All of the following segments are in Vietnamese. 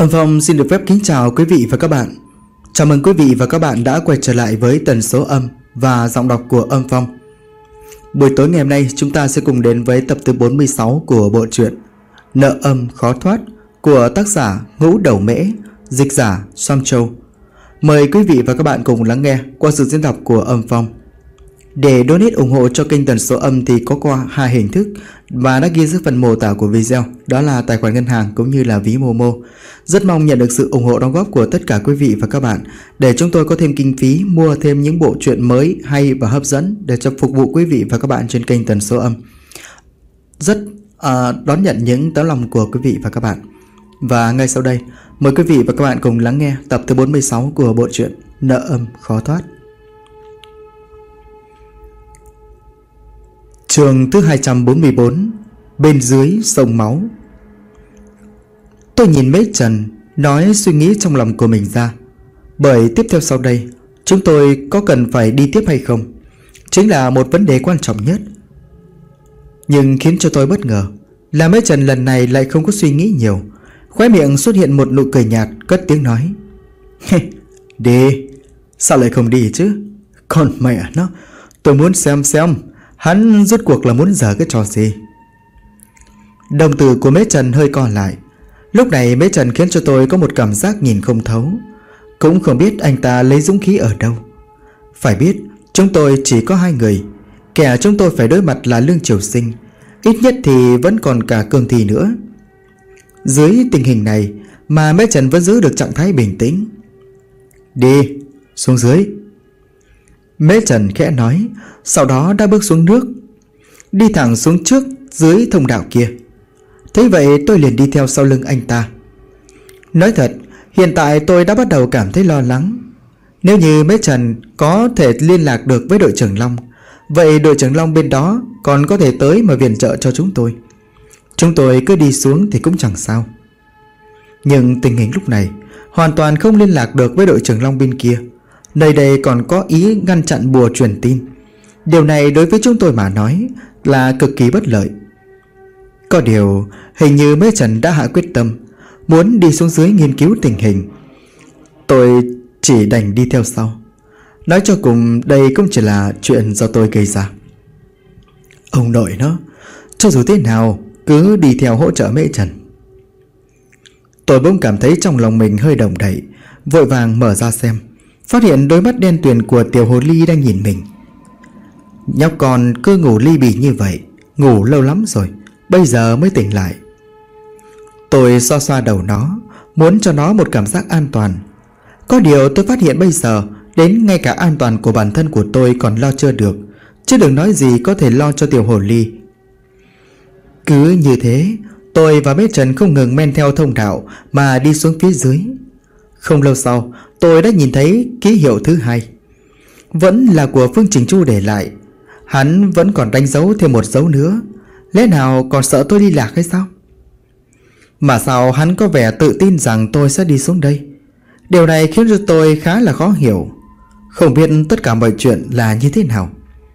Âm Phong xin được phép kính chào quý vị và các bạn. Chào mừng quý vị và các bạn đã quay trở lại với tần số âm và giọng đọc của Âm Phong. Buổi tối ngày hôm nay chúng ta sẽ cùng đến với tập thứ 46 của bộ truyện Nợ âm khó thoát của tác giả Ngũ Đầu Mễ, dịch giả Sam Châu. Mời quý vị và các bạn cùng lắng nghe qua sự diễn đọc của Âm Phong. Để donate ủng hộ cho kênh tần số âm thì có qua hai hình thức và đã ghi dưới phần mô tả của video, đó là tài khoản ngân hàng cũng như là ví Momo. Rất mong nhận được sự ủng hộ đóng góp của tất cả quý vị và các bạn để chúng tôi có thêm kinh phí mua thêm những bộ truyện mới hay và hấp dẫn để cho phục vụ quý vị và các bạn trên kênh tần số âm. Rất đón nhận những tấm lòng của quý vị và các bạn. Và ngay sau đây mời quý vị và các bạn cùng lắng nghe tập thứ 46 của bộ truyện Nợ âm khó thoát. Chương thứ 244, bên dưới sông máu. Tôi nhìn Mễ Trần nói suy nghĩ trong lòng của mình ra. Bởi tiếp theo sau đây chúng tôi có cần phải đi tiếp hay không chính là một vấn đề quan trọng nhất. Nhưng khiến cho tôi bất ngờ là Mễ Trần lần này lại không có suy nghĩ nhiều. Khóe miệng xuất hiện một nụ cười nhạt, cất tiếng nói: Đi. Sao lại không đi chứ? Còn mẹ nó, tôi muốn xem hắn rốt cuộc là muốn giở cái trò gì. Đồng tử của Mễ Trần hơi co lại. Lúc này Mễ Trần khiến cho tôi có một cảm giác nhìn không thấu. Cũng không biết anh ta lấy dũng khí ở đâu. Phải biết chúng tôi chỉ có hai người. Kẻ chúng tôi phải đối mặt là Lương Triều Sinh, ít nhất thì vẫn còn cả Cương Thi nữa. Dưới tình hình này mà Mễ Trần vẫn giữ được trạng thái bình tĩnh. Đi, xuống dưới. Mễ Trần khẽ nói, sau đó đã bước xuống nước, đi thẳng xuống trước dưới thông đạo kia. Thế vậy tôi liền đi theo sau lưng anh ta. Nói thật, hiện tại tôi đã bắt đầu cảm thấy lo lắng. Nếu như Mễ Trần có thể liên lạc được với đội trưởng Long, vậy đội trưởng Long bên đó còn có thể tới mà viện trợ cho chúng tôi. Chúng tôi cứ đi xuống thì cũng chẳng sao. Nhưng tình hình lúc này hoàn toàn không liên lạc được với đội trưởng Long bên kia. Nơi đây còn có ý ngăn chặn bùa truyền tin. Điều này đối với chúng tôi mà nói là cực kỳ bất lợi. Có điều hình như Mễ Trần đã hạ quyết tâm muốn đi xuống dưới nghiên cứu tình hình. Tôi chỉ đành đi theo sau. Nói cho cùng đây cũng chỉ là chuyện do tôi gây ra. Ông nội nó, cho dù thế nào cứ đi theo hỗ trợ Mễ Trần. Tôi bỗng cảm thấy trong lòng mình hơi động đậy, vội vàng mở ra xem, phát hiện đôi mắt đen tuyền của tiểu hồ ly đang nhìn mình. Nhóc con cứ ngủ ly bì như vậy, ngủ lâu lắm rồi, bây giờ mới tỉnh lại. Tôi xoa xoa đầu nó, muốn cho nó một cảm giác an toàn. Có điều tôi phát hiện bây giờ đến ngay cả an toàn của bản thân của tôi còn lo chưa được, chứ đừng nói gì có thể lo cho tiểu hồ ly. Cứ như thế tôi và Mễ Trần không ngừng men theo thông đạo mà đi xuống phía dưới. Không lâu sau tôi đã nhìn thấy ký hiệu thứ hai, vẫn là của Phương Trình Chu để lại. Hắn vẫn còn đánh dấu thêm một dấu nữa. Lẽ nào còn sợ tôi đi lạc hay sao? Mà sao hắn có vẻ tự tin rằng tôi sẽ đi xuống đây? Điều này khiến cho tôi khá là khó hiểu. Không biết tất cả mọi chuyện là như thế nào.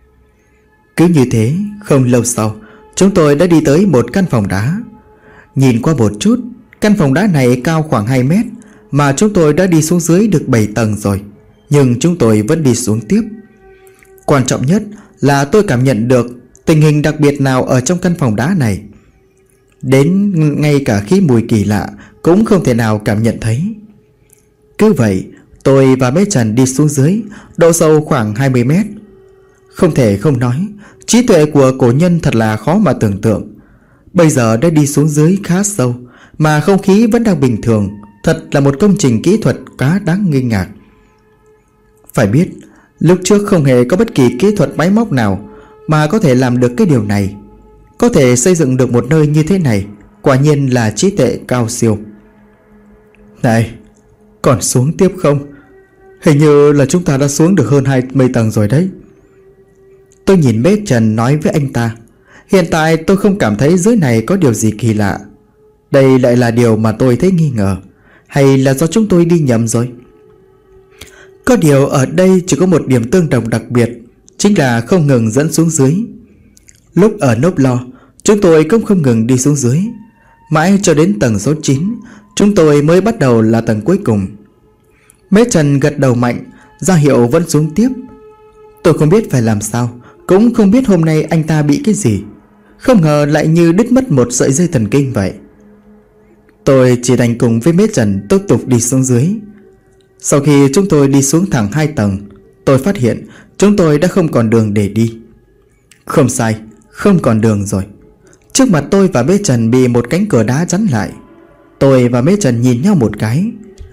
Cứ như thế, không lâu sau chúng tôi đã đi tới một căn phòng đá. Nhìn qua một chút, căn phòng đá này cao khoảng 2 mét, mà chúng tôi đã đi xuống dưới được 7 tầng rồi. Nhưng chúng tôi vẫn đi xuống tiếp. Quan trọng nhất là tôi cảm nhận được tình hình đặc biệt nào ở trong căn phòng đá này. Đến ngay cả khí mùi kỳ lạ cũng không thể nào cảm nhận thấy. Cứ vậy tôi và Mễ Trần đi xuống dưới, độ sâu khoảng 20 mét. Không thể không nói, trí tuệ của cổ nhân thật là khó mà tưởng tượng. Bây giờ đã đi xuống dưới khá sâu mà không khí vẫn đang bình thường. Thật là một công trình kỹ thuật khá đáng nghi ngạc. Phải biết lúc trước không hề có bất kỳ kỹ thuật máy móc nào mà có thể làm được cái điều này. Có thể xây dựng được một nơi như thế này, quả nhiên là trí tuệ cao siêu. Này, còn xuống tiếp không? Hình như là chúng ta đã xuống được hơn 20 tầng rồi đấy. Tôi nhìn Mễ Trần nói với anh ta. Hiện tại tôi không cảm thấy dưới này có điều gì kỳ lạ. Đây lại là điều mà tôi thấy nghi ngờ. Hay là do chúng tôi đi nhầm rồi? Có điều ở đây chỉ có một điểm tương đồng đặc biệt, chính là không ngừng dẫn xuống dưới. Lúc ở nốp lo, chúng tôi cũng không ngừng đi xuống dưới. Mãi cho đến tầng số 9, Chúng tôi mới bắt đầu là tầng cuối cùng. Mễ Trần gật đầu mạnh, ra hiệu vẫn xuống tiếp. Tôi không biết phải làm sao, cũng không biết hôm nay anh ta bị cái gì. Không ngờ lại như đứt mất một sợi dây thần kinh vậy. Tôi chỉ đành cùng với Mễ Trần tiếp tục đi xuống dưới. Sau khi chúng tôi đi xuống thẳng 2 tầng, tôi phát hiện chúng tôi đã không còn đường để đi. Không sai, không còn đường rồi. Trước mặt tôi và Mễ Trần bị một cánh cửa đá chắn lại. Tôi và Mễ Trần nhìn nhau một cái,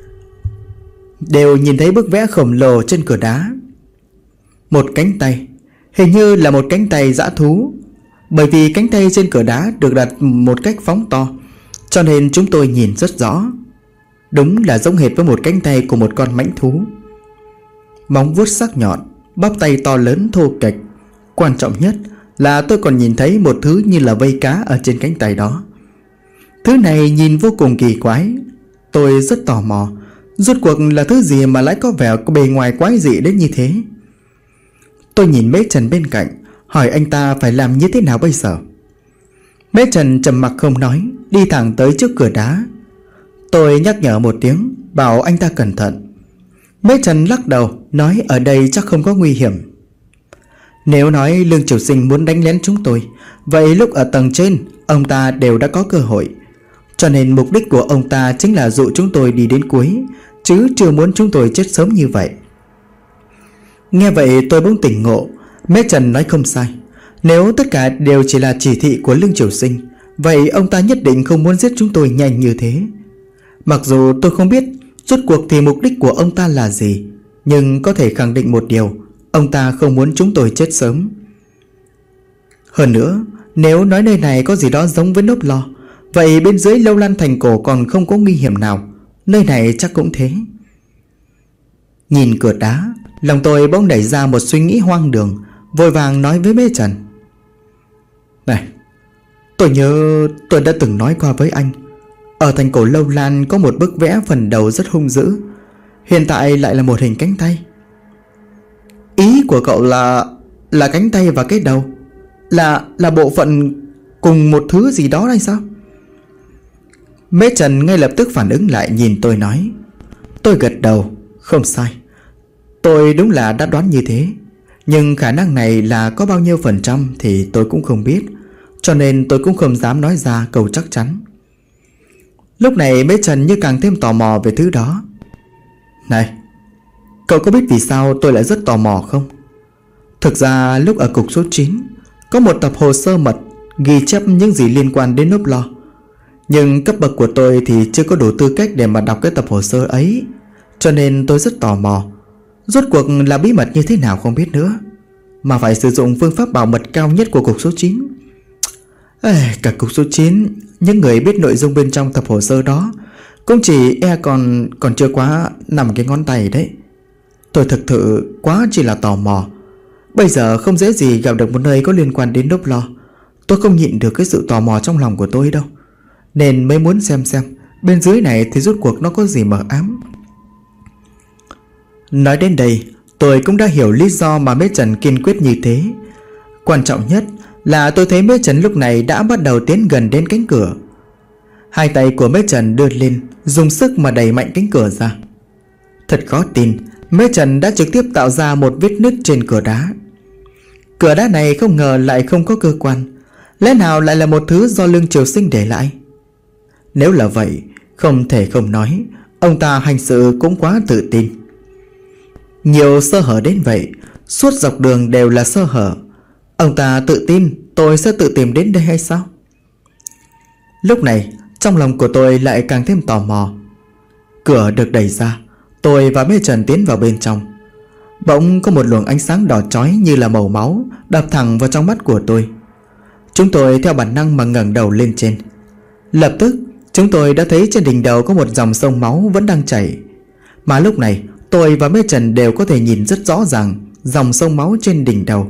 đều nhìn thấy bức vẽ khổng lồ trên cửa đá. Một cánh tay, hình như là một cánh tay dã thú. Bởi vì cánh tay trên cửa đá được đặt một cách phóng to, cho nên chúng tôi nhìn rất rõ. Đúng là giống hệt với một cánh tay của một con mãnh thú. Móng vuốt sắc nhọn, bắp tay to lớn thô kệch. Quan trọng nhất là tôi còn nhìn thấy một thứ như là vây cá ở trên cánh tay đó. Thứ này nhìn vô cùng kỳ quái. Tôi rất tò mò, rốt cuộc là thứ gì mà lại có vẻ có bề ngoài quái dị đến như thế. Tôi nhìn Mễ Trần bên cạnh, hỏi anh ta phải làm như thế nào bây giờ. Mễ Trần trầm mặc không nói, đi thẳng tới trước cửa đá. Tôi nhắc nhở một tiếng, bảo anh ta cẩn thận. Mễ Trần lắc đầu, nói ở đây chắc không có nguy hiểm. Nếu nói Lương Triều Sinh muốn đánh lén chúng tôi, vậy lúc ở tầng trên ông ta đều đã có cơ hội. Cho nên mục đích của ông ta chính là dụ chúng tôi đi đến cuối, chứ chưa muốn chúng tôi chết sớm như vậy. Nghe vậy tôi bỗng tỉnh ngộ. Mễ Trần nói không sai. Nếu tất cả đều chỉ là chỉ thị của Lương Triều Sinh, vậy ông ta nhất định không muốn giết chúng tôi nhanh như thế. Mặc dù tôi không biết rốt cuộc thì mục đích của ông ta là gì, nhưng có thể khẳng định một điều, ông ta không muốn chúng tôi chết sớm. Hơn nữa, nếu nói nơi này có gì đó giống với Nốt Lo, vậy bên dưới Lâu Lan Thành Cổ còn không có nguy hiểm nào. Nơi này chắc cũng thế. Nhìn cửa đá, lòng tôi bỗng nảy ra một suy nghĩ hoang đường, vội vàng nói với Mễ Trần: Này, tôi nhớ tôi đã từng nói qua với anh, ở thành cổ Lâu Lan có một bức vẽ phần đầu rất hung dữ, hiện tại lại là một hình cánh tay. Ý của cậu là cánh tay và cái đầu là bộ phận cùng một thứ gì đó hay sao? Mễ Trần ngay lập tức phản ứng lại, nhìn tôi nói. Tôi gật đầu, không sai. Tôi đúng là đã đoán như thế, nhưng khả năng này là có bao nhiêu phần trăm thì tôi cũng không biết, cho nên tôi cũng không dám nói ra câu chắc chắn. Lúc này Mễ Trần như càng thêm tò mò về thứ đó. Này, cậu có biết vì sao tôi lại rất tò mò không? Thực ra lúc ở cục số 9 có một tập hồ sơ mật ghi chép những gì liên quan đến Nốt Lo, nhưng cấp bậc của tôi thì chưa có đủ tư cách để mà đọc cái tập hồ sơ ấy, cho nên tôi rất tò mò. Rốt cuộc là bí mật như thế nào không biết nữa, mà phải sử dụng phương pháp bảo mật cao nhất của cục số 9. Cả cục số 9, những người biết nội dung bên trong tập hồ sơ đó cũng chỉ còn chưa quá 5 cái ngón tay đấy. Tôi thực sự quá chỉ là tò mò. Bây giờ không dễ gì gặp được một nơi có liên quan đến Nốt Lo. Tôi không nhịn được cái sự tò mò trong lòng của tôi đâu, nên mới muốn xem bên dưới này thì rốt cuộc nó có gì mờ ám. Nói đến đây, tôi cũng đã hiểu lý do mà Mễ Trần kiên quyết như thế. Quan trọng nhất là tôi thấy Mễ Trần lúc này đã bắt đầu tiến gần đến cánh cửa. Hai tay của Mễ Trần đưa lên, dùng sức mà đẩy mạnh cánh cửa ra. Thật khó tin, Mễ Trần đã trực tiếp tạo ra một vết nứt trên cửa đá. Cửa đá này không ngờ lại không có cơ quan, lẽ nào lại là một thứ do Lương Triều Sinh để lại? Nếu là vậy, không thể không nói, ông ta hành sự cũng quá tự tin. Nhiều sơ hở đến vậy, suốt dọc đường đều là sơ hở. Ông ta tự tin tôi sẽ tự tìm đến đây hay sao? Lúc này trong lòng của tôi lại càng thêm tò mò. Cửa được đẩy ra, tôi và Mễ Trần tiến vào bên trong. Bỗng có một luồng ánh sáng đỏ chói như là màu máu đập thẳng vào trong mắt của tôi. Chúng tôi theo bản năng mà ngẩng đầu lên trên. Lập tức chúng tôi đã thấy trên đỉnh đầu có một dòng sông máu vẫn đang chảy. Mà lúc này tôi và Mễ Trần đều có thể nhìn rất rõ ràng dòng sông máu trên đỉnh đầu.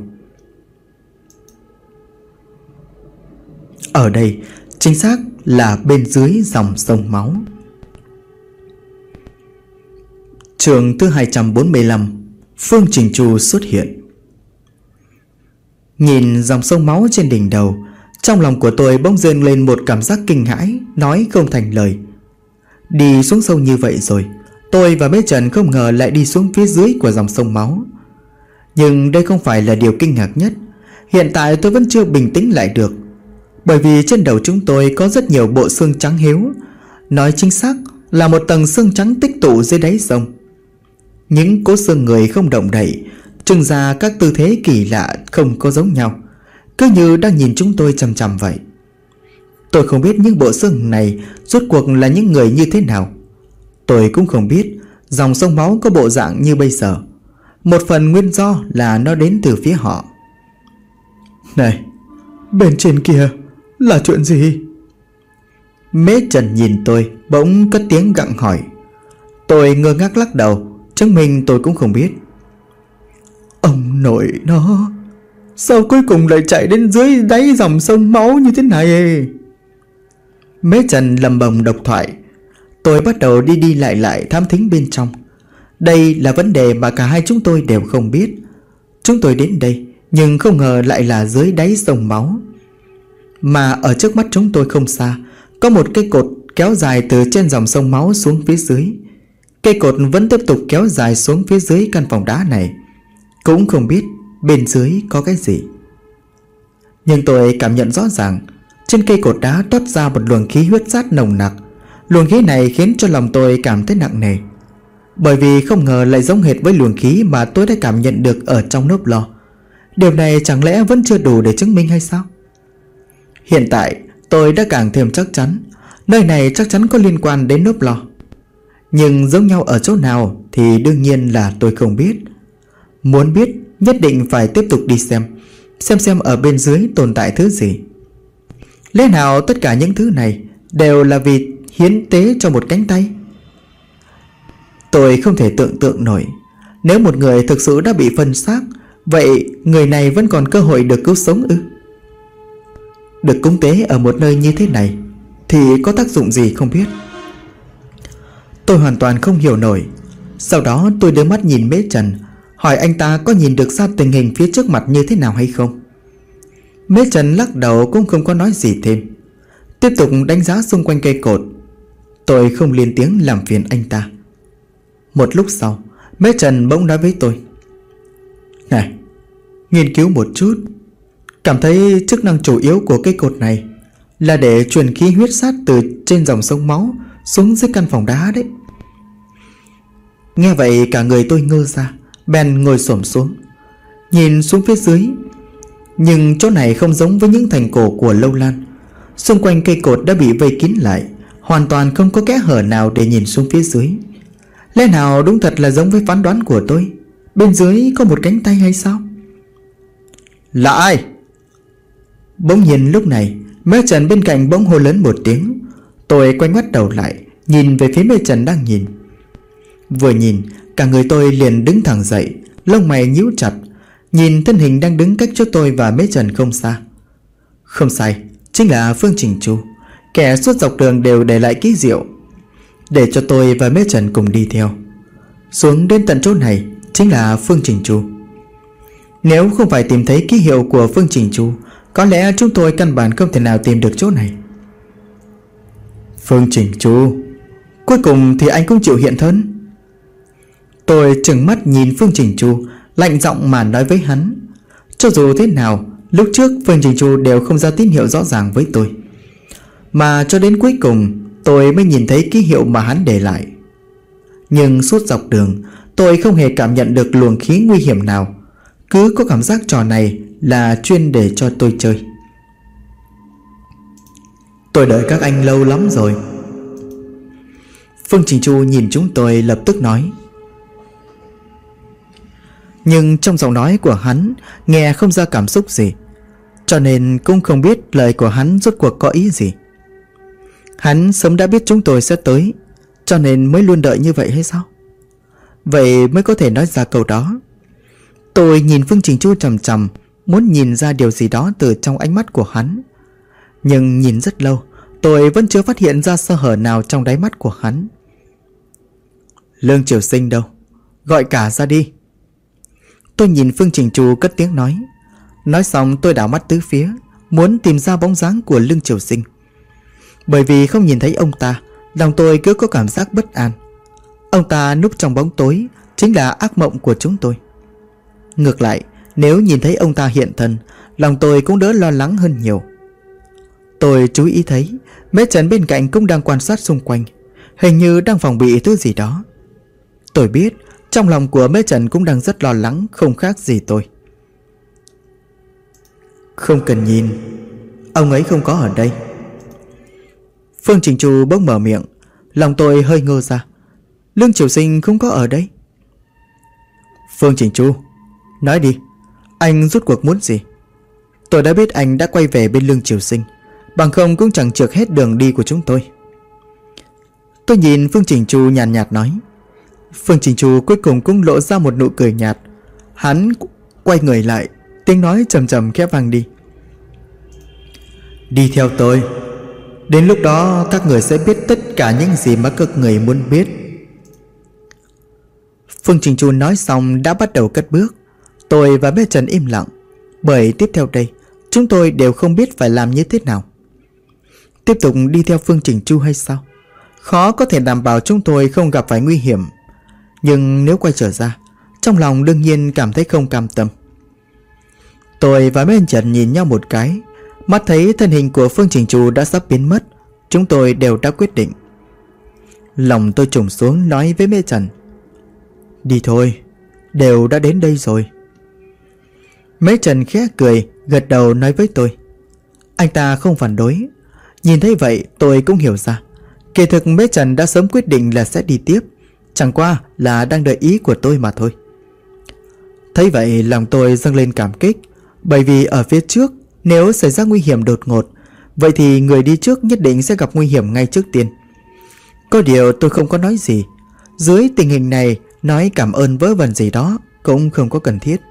Ở đây chính xác là bên dưới dòng sông máu. Chương thứ 245, Phương Trình Chu xuất hiện. Nhìn dòng sông máu trên đỉnh đầu, trong lòng của tôi bỗng dâng lên một cảm giác kinh hãi, nói không thành lời. Đi xuống sâu như vậy rồi, tôi và bé Trần không ngờ lại đi xuống phía dưới của dòng sông máu. Nhưng đây không phải là điều kinh ngạc nhất. Hiện tại tôi vẫn chưa bình tĩnh lại được, bởi vì trên đầu chúng tôi có rất nhiều bộ xương trắng hiếu. Nói chính xác là một tầng xương trắng tích tụ dưới đáy sông. Những cỗ xương người không động đậy, trưng ra các tư thế kỳ lạ không có giống nhau, cứ như đang nhìn chúng tôi chằm chằm vậy. Tôi không biết những bộ xương này rốt cuộc là những người như thế nào. Tôi cũng không biết dòng sông máu có bộ dạng như bây giờ. Một phần nguyên do là nó đến từ phía họ. Này, bên trên kia là chuyện gì? Mễ Trần nhìn tôi, bỗng cất tiếng gặng hỏi. Tôi ngơ ngác lắc đầu, chứng minh tôi cũng không biết. Ông nội nó, sao cuối cùng lại chạy đến dưới đáy dòng sông máu như thế này? Mễ Trần lầm bầm độc thoại. Tôi bắt đầu đi đi lại thám thính bên trong. Đây là vấn đề mà cả hai chúng tôi đều không biết. Chúng tôi đến đây nhưng không ngờ lại là dưới đáy sông máu. Mà ở trước mắt chúng tôi không xa có một cây cột kéo dài từ trên dòng sông máu xuống phía dưới. Cây cột vẫn tiếp tục kéo dài xuống phía dưới căn phòng đá này. Cũng không biết bên dưới có cái gì. Nhưng tôi cảm nhận rõ ràng trên cây cột đá toát ra một luồng khí huyết sát nồng nặc. Luồng khí này khiến cho lòng tôi cảm thấy nặng nề, bởi vì không ngờ lại giống hệt với luồng khí mà tôi đã cảm nhận được ở trong nốp lò. Điều này chẳng lẽ vẫn chưa đủ để chứng minh hay sao? Hiện tại tôi đã càng thêm chắc chắn nơi này chắc chắn có liên quan đến nốp lò. Nhưng giống nhau ở chỗ nào thì đương nhiên là tôi không biết. Muốn biết nhất định phải tiếp tục đi xem ở bên dưới tồn tại thứ gì. Lẽ nào tất cả những thứ này đều là vì hiến tế cho một cánh tay? Tôi không thể tưởng tượng nổi, nếu một người thực sự đã bị phân xác, vậy người này vẫn còn cơ hội được cứu sống ư? Được cúng tế ở một nơi như thế này thì có tác dụng gì không biết. Tôi hoàn toàn không hiểu nổi. Sau đó tôi đưa mắt nhìn Mễ Trần, hỏi anh ta có nhìn được ra tình hình phía trước mặt như thế nào hay không. Mễ Trần lắc đầu cũng không có nói gì thêm, tiếp tục đánh giá xung quanh cây cột. Tôi không lên tiếng làm phiền anh ta. Một lúc sau, Mễ Trần bỗng nói với tôi. Này, nghiên cứu một chút. Cảm thấy chức năng chủ yếu của cây cột này là để truyền khí huyết sát từ trên dòng sông máu xuống dưới căn phòng đá đấy. Nghe vậy cả người tôi ngơ ra, bèn ngồi xổm xuống, nhìn xuống phía dưới. Nhưng chỗ này không giống với những thành cổ của Lâu Lan. Xung quanh cây cột đã bị vây kín lại, hoàn toàn không có kẽ hở nào để nhìn xuống phía dưới. Lẽ nào đúng thật là giống với phán đoán của tôi, bên dưới có một cánh tay hay sao? Là ai? Bỗng nhiên lúc này Mễ Trần bên cạnh bỗng hô lớn một tiếng. Tôi quay ngoắt đầu lại, nhìn về phía Mễ Trần đang nhìn. Vừa nhìn, cả người tôi liền đứng thẳng dậy, lông mày nhíu chặt, nhìn thân hình đang đứng cách chỗ tôi và Mễ Trần không xa. Không sai, chính là Phương Trình Chu, kẻ suốt dọc đường đều để lại ký rượu để cho tôi và Mễ Trần cùng đi theo. Xuống đến tận chỗ này chính là Phương Trình Chu. Nếu không phải tìm thấy ký hiệu của Phương Trình Chu, có lẽ chúng tôi căn bản không thể nào tìm được chỗ này. Phương Trình Chu, cuối cùng thì anh cũng chịu hiện thân. Tôi trừng mắt nhìn Phương Trình Chu, lạnh giọng mà nói với hắn. Cho dù thế nào, lúc trước Phương Trình Chu đều không ra tín hiệu rõ ràng với tôi, mà cho đến cuối cùng tôi mới nhìn thấy ký hiệu mà hắn để lại. Nhưng suốt dọc đường tôi không hề cảm nhận được luồng khí nguy hiểm nào, cứ có cảm giác trò này là chuyên để cho tôi chơi. Tôi đợi các anh lâu lắm rồi. Phương Trình Chu nhìn chúng tôi lập tức nói. Nhưng trong giọng nói của hắn nghe không ra cảm xúc gì, cho nên cũng không biết lời của hắn rốt cuộc có ý gì. Hắn sớm đã biết chúng tôi sẽ tới, cho nên mới luôn đợi như vậy hay sao? Vậy mới có thể nói ra câu đó. Tôi nhìn Phương Trình Chu chằm chằm, muốn nhìn ra điều gì đó từ trong ánh mắt của hắn. Nhưng nhìn rất lâu, tôi vẫn chưa phát hiện ra sơ hở nào trong đáy mắt của hắn. Lương Triều Sinh đâu? Gọi cả ra đi. Tôi nhìn Phương Trình Chu cất tiếng nói. Nói xong tôi đảo mắt tứ phía, muốn tìm ra bóng dáng của Lương Triều Sinh. Bởi vì không nhìn thấy ông ta, Lòng tôi cứ có cảm giác bất an. Ông ta núp trong bóng tối chính là ác mộng của chúng tôi. Ngược lại, nếu nhìn thấy ông ta hiện thân, lòng tôi cũng đỡ lo lắng hơn nhiều. Tôi chú ý thấy Mễ Trần bên cạnh cũng đang quan sát xung quanh, hình như đang phòng bị thứ gì đó. Tôi biết trong lòng của Mễ Trần cũng đang rất lo lắng, không khác gì tôi. Không cần nhìn, ông ấy không có ở đây. Phương Trình Chu bỗng mở miệng. Lòng tôi hơi ngơ ra. Lương Triều Sinh không có ở đây. Phương Trình Chu, nói đi, anh rút cuộc muốn gì? Tôi đã biết anh đã quay về bên Lương Triều Sinh, bằng không cũng chẳng trượt hết đường đi của chúng tôi. Tôi nhìn Phương Trình Chu nhàn nhạt nói. Phương Trình Chu cuối cùng cũng lộ ra một nụ cười nhạt. Hắn quay người lại, tiếng nói trầm trầm khẽ vang đi. Đi theo tôi. Đến lúc đó các người sẽ biết tất cả những gì mà các người muốn biết. Phương Trình Chu nói xong đã bắt đầu cất bước. Tôi và Mễ Trần im lặng, bởi tiếp theo đây chúng tôi đều không biết phải làm như thế nào. Tiếp tục đi theo Phương Trình Chu hay sao? Khó có thể đảm bảo chúng tôi không gặp phải nguy hiểm. Nhưng nếu quay trở ra, trong lòng đương nhiên cảm thấy không cam tâm. Tôi và Mễ Trần nhìn nhau một cái, mắt thấy thân hình của Phương Trình Chu đã sắp biến mất. Chúng tôi đều đã quyết định. Lòng tôi trùng xuống nói với Mễ Trần. Đi thôi, đều đã đến đây rồi. Mễ Trần khẽ cười, gật đầu nói với tôi. Anh ta không phản đối. Nhìn thấy vậy tôi cũng hiểu ra, kỳ thực Mễ Trần đã sớm quyết định là sẽ đi tiếp, chẳng qua là đang đợi ý của tôi mà thôi. Thấy vậy lòng tôi dâng lên cảm kích, bởi vì ở phía trước nếu xảy ra nguy hiểm đột ngột, vậy thì người đi trước nhất định sẽ gặp nguy hiểm ngay trước tiên. Có điều tôi không có nói gì. Dưới tình hình này, nói cảm ơn vớ vẩn gì đó cũng không có cần thiết.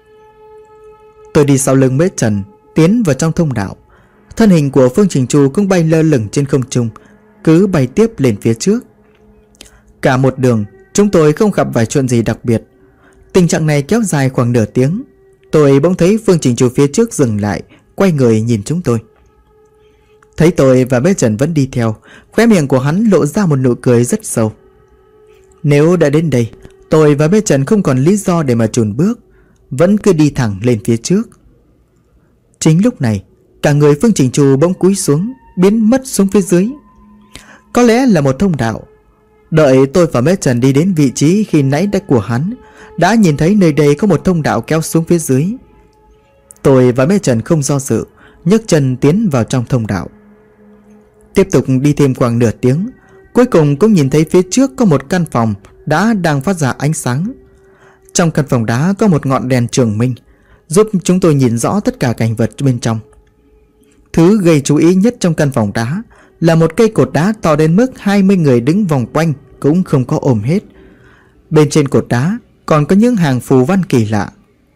Tôi đi sau lưng Mễ Trần, tiến vào trong thông đạo. Thân hình của Phương Trình Chu cũng bay lơ lửng trên không trung, cứ bay tiếp lên phía trước. Cả một đường chúng tôi không gặp phải chuyện gì đặc biệt. Tình trạng này kéo dài khoảng nửa tiếng. Tôi bỗng thấy Phương Trình Chu phía trước dừng lại, quay người nhìn chúng tôi. Thấy tôi và Mễ Trần vẫn đi theo, khóe miệng của hắn lộ ra một nụ cười rất sâu. Nếu đã đến đây, tôi và Mễ Trần không còn lý do để mà chùn bước, vẫn cứ đi thẳng lên phía trước. Chính lúc này, cả người Phương Trình Chu bỗng cúi xuống, biến mất xuống phía dưới. Có lẽ là một thông đạo. Đợi tôi và Mễ Trần đi đến vị trí khi nãy đã của hắn, đã nhìn thấy nơi đây có một thông đạo kéo xuống phía dưới. Tôi và Mễ Trần không do dự, nhấc chân tiến vào trong thông đạo. Tiếp tục đi thêm khoảng nửa tiếng, cuối cùng cũng nhìn thấy phía trước có một căn phòng đá đang phát ra ánh sáng. Trong căn phòng đá có một ngọn đèn trường minh, giúp chúng tôi nhìn rõ tất cả cảnh vật bên trong. Thứ gây chú ý nhất trong căn phòng đá là một cây cột đá to đến mức 20 người đứng vòng quanh cũng không có ôm hết. Bên trên cột đá còn có những hàng phù văn kỳ lạ.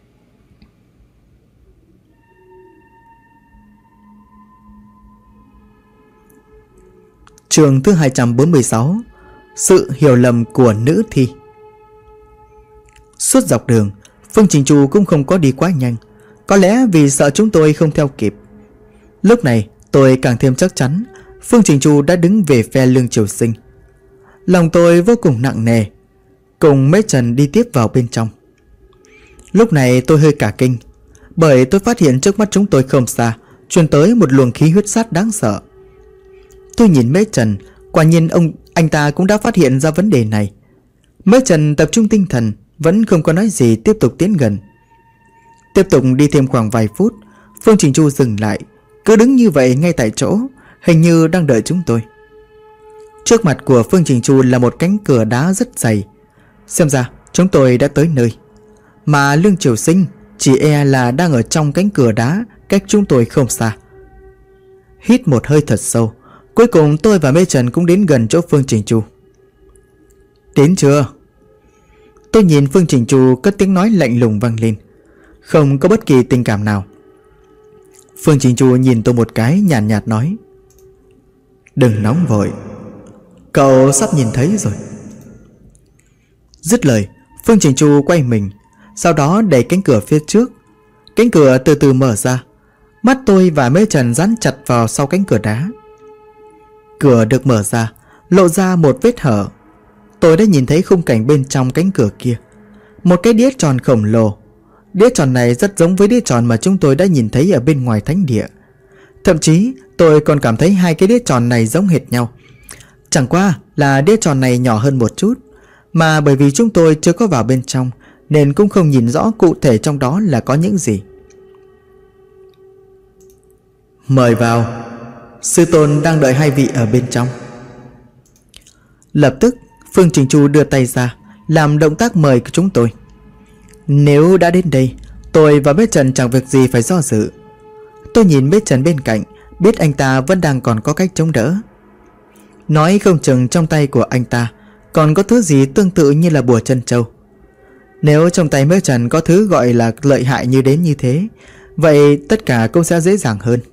Chương thứ 246. Sự hiểu lầm của nữ thi. Suốt dọc đường, Phương Trình Chu cũng không có đi quá nhanh, có lẽ vì sợ chúng tôi không theo kịp. Lúc này tôi càng thêm chắc chắn Phương Trình Chu đã đứng về phe Lương Triều Sinh. Lòng tôi vô cùng nặng nề. Cùng Mễ Trần đi tiếp vào bên trong. Lúc này tôi hơi cả kinh, bởi tôi phát hiện trước mắt chúng tôi không xa truyền tới một luồng khí huyết sát đáng sợ. Tôi nhìn Mễ Trần, quả nhiên anh ta cũng đã phát hiện ra vấn đề này. Mễ Trần tập trung tinh thần, vẫn không có nói gì, tiếp tục tiến gần. Tiếp tục đi thêm khoảng vài phút, Phương Trình Chu dừng lại, cứ đứng như vậy ngay tại chỗ, hình như đang đợi chúng tôi. Trước mặt của Phương Trình Chu là một cánh cửa đá rất dày. Xem ra chúng tôi đã tới nơi. Mà Lương Triều Sinh chỉ e là đang ở trong cánh cửa đá cách chúng tôi không xa. Hít một hơi thật sâu, cuối cùng tôi và Mễ Trần cũng đến gần chỗ Phương Trình Chu. Đến chưa? Tôi nhìn Phương Trình Chu, cất tiếng nói lạnh lùng vang lên, không có bất kỳ tình cảm nào. Phương Trình Chu nhìn tôi một cái, nhàn nhạt nói. Đừng nóng vội, cậu sắp nhìn thấy rồi. Dứt lời, Phương Trình Chu quay mình, sau đó đẩy cánh cửa phía trước. Cánh cửa từ từ mở ra. Mắt tôi và Mễ Trần dán chặt vào sau cánh cửa đá. Cửa được mở ra, lộ ra một vết hở. Tôi đã nhìn thấy khung cảnh bên trong cánh cửa kia. Một cái đĩa tròn khổng lồ. Đĩa tròn này rất giống với đĩa tròn mà chúng tôi đã nhìn thấy ở bên ngoài thánh địa. Thậm chí tôi còn cảm thấy hai cái đĩa tròn này giống hệt nhau. Chẳng qua là đĩa tròn này nhỏ hơn một chút, mà bởi vì chúng tôi chưa có vào bên trong nên cũng không nhìn rõ cụ thể trong đó là có những gì. Mời vào, sư tôn đang đợi hai vị ở bên trong. Lập tức Phương Trình Chu đưa tay ra làm động tác mời của chúng tôi. Nếu đã đến đây, tôi và Bế Trần chẳng việc gì phải do dự. Tôi nhìn Bế Trần bên cạnh, biết anh ta vẫn đang còn có cách chống đỡ. Nói không chừng trong tay của anh ta còn có thứ gì tương tự như là bùa chân châu. Nếu trong tay Bế Trần có thứ gọi là lợi hại như đến như thế, vậy tất cả cũng sẽ dễ dàng hơn.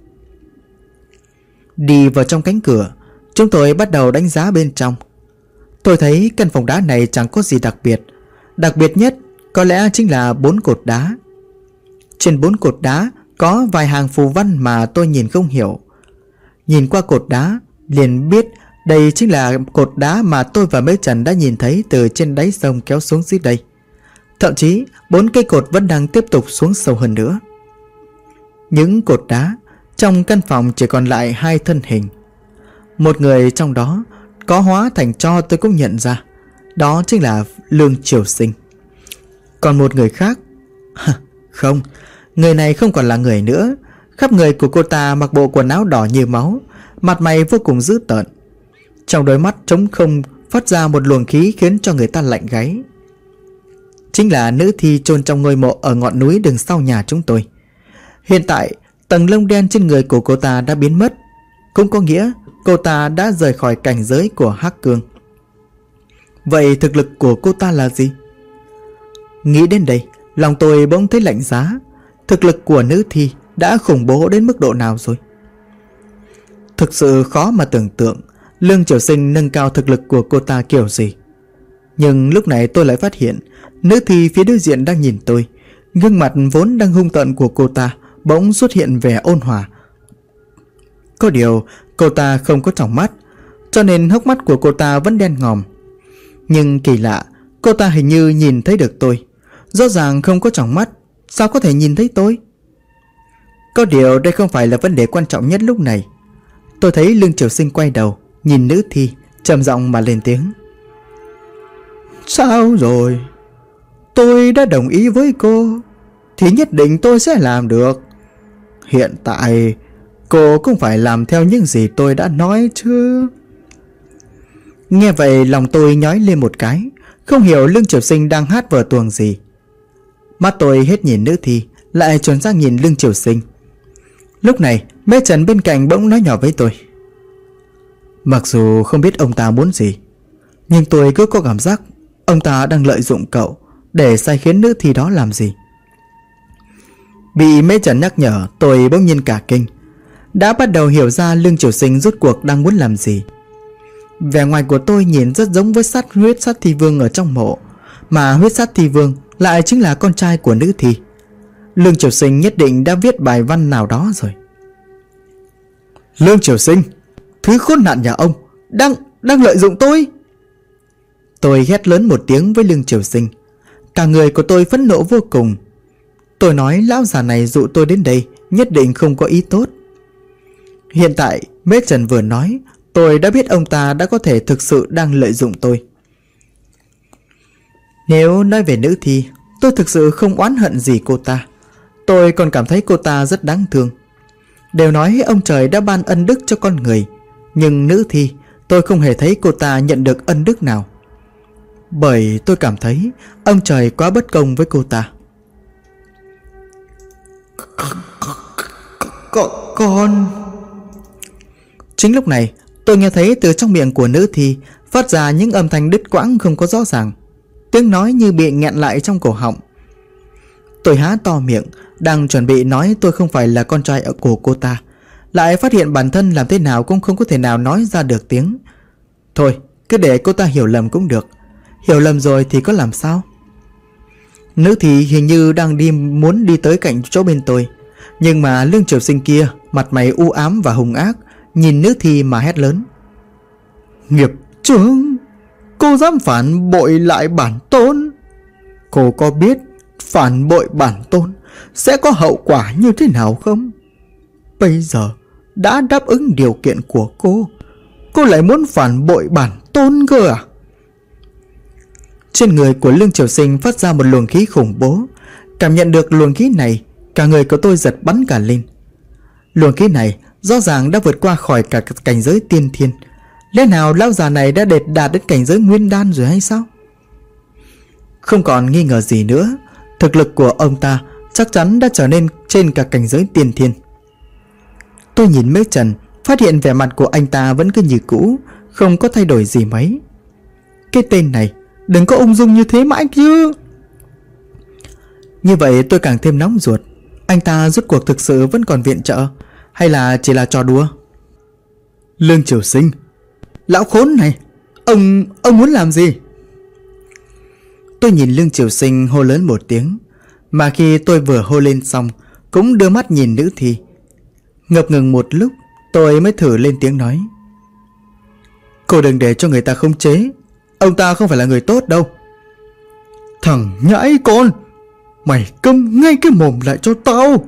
Đi vào trong cánh cửa, chúng tôi bắt đầu đánh giá bên trong. Tôi thấy căn phòng đá này chẳng có gì đặc biệt. Đặc biệt nhất có lẽ chính là 4 cột đá. Trên 4 cột đá có vài hàng phù văn mà tôi nhìn không hiểu. Nhìn qua cột đá liền biết đây chính là cột đá mà tôi và Bế Trần đã nhìn thấy từ trên đáy sông kéo xuống dưới đây. Thậm chí 4 cây cột vẫn đang tiếp tục xuống sâu hơn nữa. Những cột đá trong căn phòng chỉ còn lại 2 thân hình. Một người trong đó có hóa thành tro tôi cũng nhận ra. Đó chính là Lương Triều Sinh. Còn một người khác, không, người này không còn là người nữa. Khắp người của cô ta mặc bộ quần áo đỏ như máu, mặt mày vô cùng dữ tợn. Trong đôi mắt trống không phát ra một luồng khí khiến cho người ta lạnh gáy. Chính là nữ thi chôn trong ngôi mộ ở ngọn núi đằng sau nhà chúng tôi. Hiện tại tầng lông đen trên người của cô ta đã biến mất, cũng có nghĩa cô ta đã rời khỏi cảnh giới của Hắc Cương. Vậy thực lực của cô ta là gì? Nghĩ đến đây, lòng tôi bỗng thấy lạnh giá. Thực lực của nữ thi đã khủng bố đến mức độ nào rồi? Thực sự khó mà tưởng tượng Lương Triều Sinh nâng cao thực lực của cô ta kiểu gì. Nhưng lúc này tôi lại phát hiện nữ thi phía đối diện đang nhìn tôi. Gương mặt vốn đang hung tợn của cô ta bỗng xuất hiện vẻ ôn hòa. Có điều cô ta không có tròng mắt, cho nên hốc mắt của cô ta vẫn đen ngòm. Nhưng kỳ lạ, cô ta hình như nhìn thấy được tôi. Rõ ràng không có tròng mắt, sao có thể nhìn thấy tôi? Có điều đây không phải là vấn đề quan trọng nhất lúc này. Tôi thấy Lương Triều Sinh quay đầu nhìn nữ thi, trầm giọng mà lên tiếng. Sao rồi? Tôi đã đồng ý với cô thì nhất định tôi sẽ làm được. Hiện tại cô cũng phải làm theo những gì tôi đã nói chứ. Nghe vậy lòng tôi nhói lên một cái. Không hiểu Lương Triều Sinh đang hát vở tuồng gì. Mắt tôi hết nhìn nữ thi, lại chuyển sang nhìn Lương Triều Sinh. Lúc này Bế Trần bên cạnh bỗng nói nhỏ với tôi. Mặc dù không biết ông ta muốn gì, nhưng tôi cứ có cảm giác ông ta đang lợi dụng cậu để sai khiến nữ thi đó làm gì. Bị Bế Trần nhắc nhở, tôi bỗng nhiên cả kinh. Đã bắt đầu hiểu ra Lương Triều Sinh rốt cuộc đang muốn làm gì. Vẻ ngoài của tôi nhìn rất giống với huyết sát thi vương ở trong mộ, mà huyết sát thi vương lại chính là con trai của nữ thi. Lương Triều Sinh nhất định đã viết bài văn nào đó rồi. Lương Triều Sinh, thứ khốn nạn nhà ông đang lợi dụng tôi. Tôi hét lớn một tiếng với Lương Triều Sinh. Cả người của tôi phẫn nộ vô cùng. Tôi nói lão già này dụ tôi đến đây nhất định không có ý tốt. Hiện tại Bế Trần vừa nói, tôi đã biết ông ta đã có thể thực sự đang lợi dụng tôi. Nếu nói về nữ thi, tôi thực sự không oán hận gì cô ta. Tôi còn cảm thấy cô ta rất đáng thương. Đều nói ông trời đã ban ân đức cho con người, nhưng nữ thi tôi không hề thấy cô ta nhận được ân đức nào. Bởi tôi cảm thấy ông trời quá bất công với cô ta. Con... Chính lúc này tôi nghe thấy từ trong miệng của nữ thi phát ra những âm thanh đứt quãng không có rõ ràng. Tiếng nói như bị nghẹn lại trong cổ họng. Tôi há to miệng, đang chuẩn bị nói tôi không phải là con trai của cô ta, lại phát hiện bản thân làm thế nào cũng không có thể nào nói ra được tiếng. Thôi, cứ để cô ta hiểu lầm cũng được. Hiểu lầm rồi thì có làm sao? Nữ thì hình như đang muốn đi tới cạnh chỗ bên tôi. Nhưng mà Lương Triều Sinh kia mặt mày u ám và hung ác, nhìn nữ thi mà hét lớn. chướng, cô dám phản bội lại bản tôn. Cô có biết phản bội bản tôn sẽ có hậu quả như thế nào không? Bây giờ đã đáp ứng điều kiện của cô lại muốn phản bội bản tôn cơ à? Trên người của Lương Triều Sinh phát ra một luồng khí khủng bố. Cảm nhận được luồng khí này, cả người của tôi giật bắn cả lên. Luồng khí này rõ ràng đã vượt qua khỏi cả cảnh giới tiên thiên. Lẽ nào lão già này đã đạt đến cảnh giới nguyên đan rồi hay sao? Không còn nghi ngờ gì nữa, thực lực của ông ta chắc chắn đã trở nên trên cả cảnh giới tiên thiên. Tôi nhìn Mễ Trần, phát hiện vẻ mặt của anh ta vẫn cứ như cũ, không có thay đổi gì mấy. Cái tên này đừng có ung dung như thế mãi chứ. Như vậy tôi càng thêm nóng ruột. Anh ta rốt cuộc thực sự vẫn còn viện trợ, hay là chỉ là trò đùa? Lương Triều Sinh, lão khốn này, ông muốn làm gì? Tôi nhìn Lương Triều Sinh hô lớn một tiếng. Mà khi tôi vừa hô lên xong, cũng đưa mắt nhìn nữ thi. Ngập ngừng một lúc, tôi mới thử lên tiếng nói: cô đừng để cho người ta khống chế. Ông ta không phải là người tốt đâu. Thằng nhãi con, mày câm ngay cái mồm lại cho tao.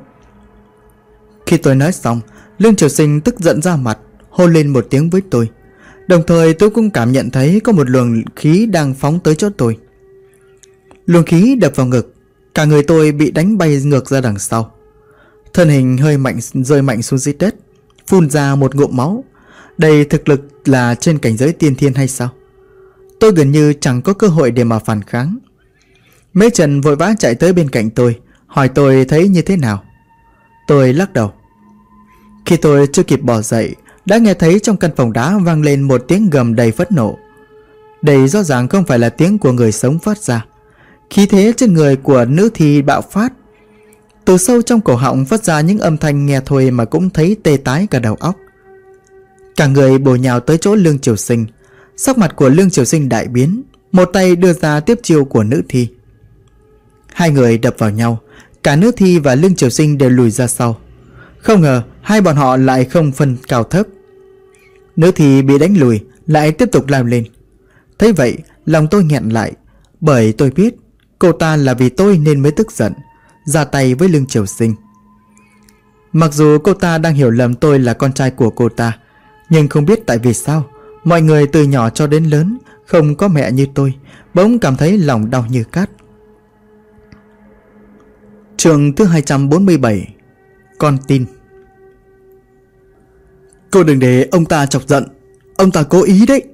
Khi tôi nói xong, Lương Triều Sinh tức giận ra mặt, hô lên một tiếng với tôi. Đồng thời tôi cũng cảm nhận thấy có một luồng khí đang phóng tới chỗ tôi. Luồng khí đập vào ngực, cả người tôi bị đánh bay ngược ra đằng sau. Thân hình hơi mạnh rơi mạnh xuống dưới đất, phun ra một ngụm máu. Đây thực lực là trên cảnh giới tiên thiên hay sao? Tôi gần như chẳng có cơ hội để mà phản kháng. Mễ Trần vội vã chạy tới bên cạnh tôi, hỏi tôi thấy như thế nào. Tôi lắc đầu. Khi tôi chưa kịp bỏ dậy, đã nghe thấy trong căn phòng đá vang lên một tiếng gầm đầy phẫn nộ. Đây rõ ràng không phải là tiếng của người sống phát ra. Khí thế trên người của nữ thi bạo phát. Từ sâu trong cổ họng phát ra những âm thanh nghe thôi mà cũng thấy tê tái cả đầu óc. Cả người bổ nhào tới chỗ Lương Triều Sinh. Sắc mặt của Lương Triều Sinh đại biến, một tay đưa ra tiếp chiêu của nữ thi. Hai người đập vào nhau, cả nữ thi và Lương Triều Sinh đều lùi ra sau. Không ngờ hai bọn họ lại không phân cao thấp. Nữ thi bị đánh lùi lại tiếp tục làm lên. Thấy vậy lòng tôi nghẹn lại, bởi tôi biết cô ta là vì tôi nên mới tức giận, ra tay với Lương Triều Sinh. Mặc dù cô ta đang hiểu lầm tôi là con trai của cô ta, nhưng không biết tại vì sao mọi người từ nhỏ cho đến lớn không có mẹ như tôi bỗng cảm thấy lòng đau như cát. Chương thứ 247. Con tin. Cô đừng để ông ta chọc giận, ông ta cố ý đấy.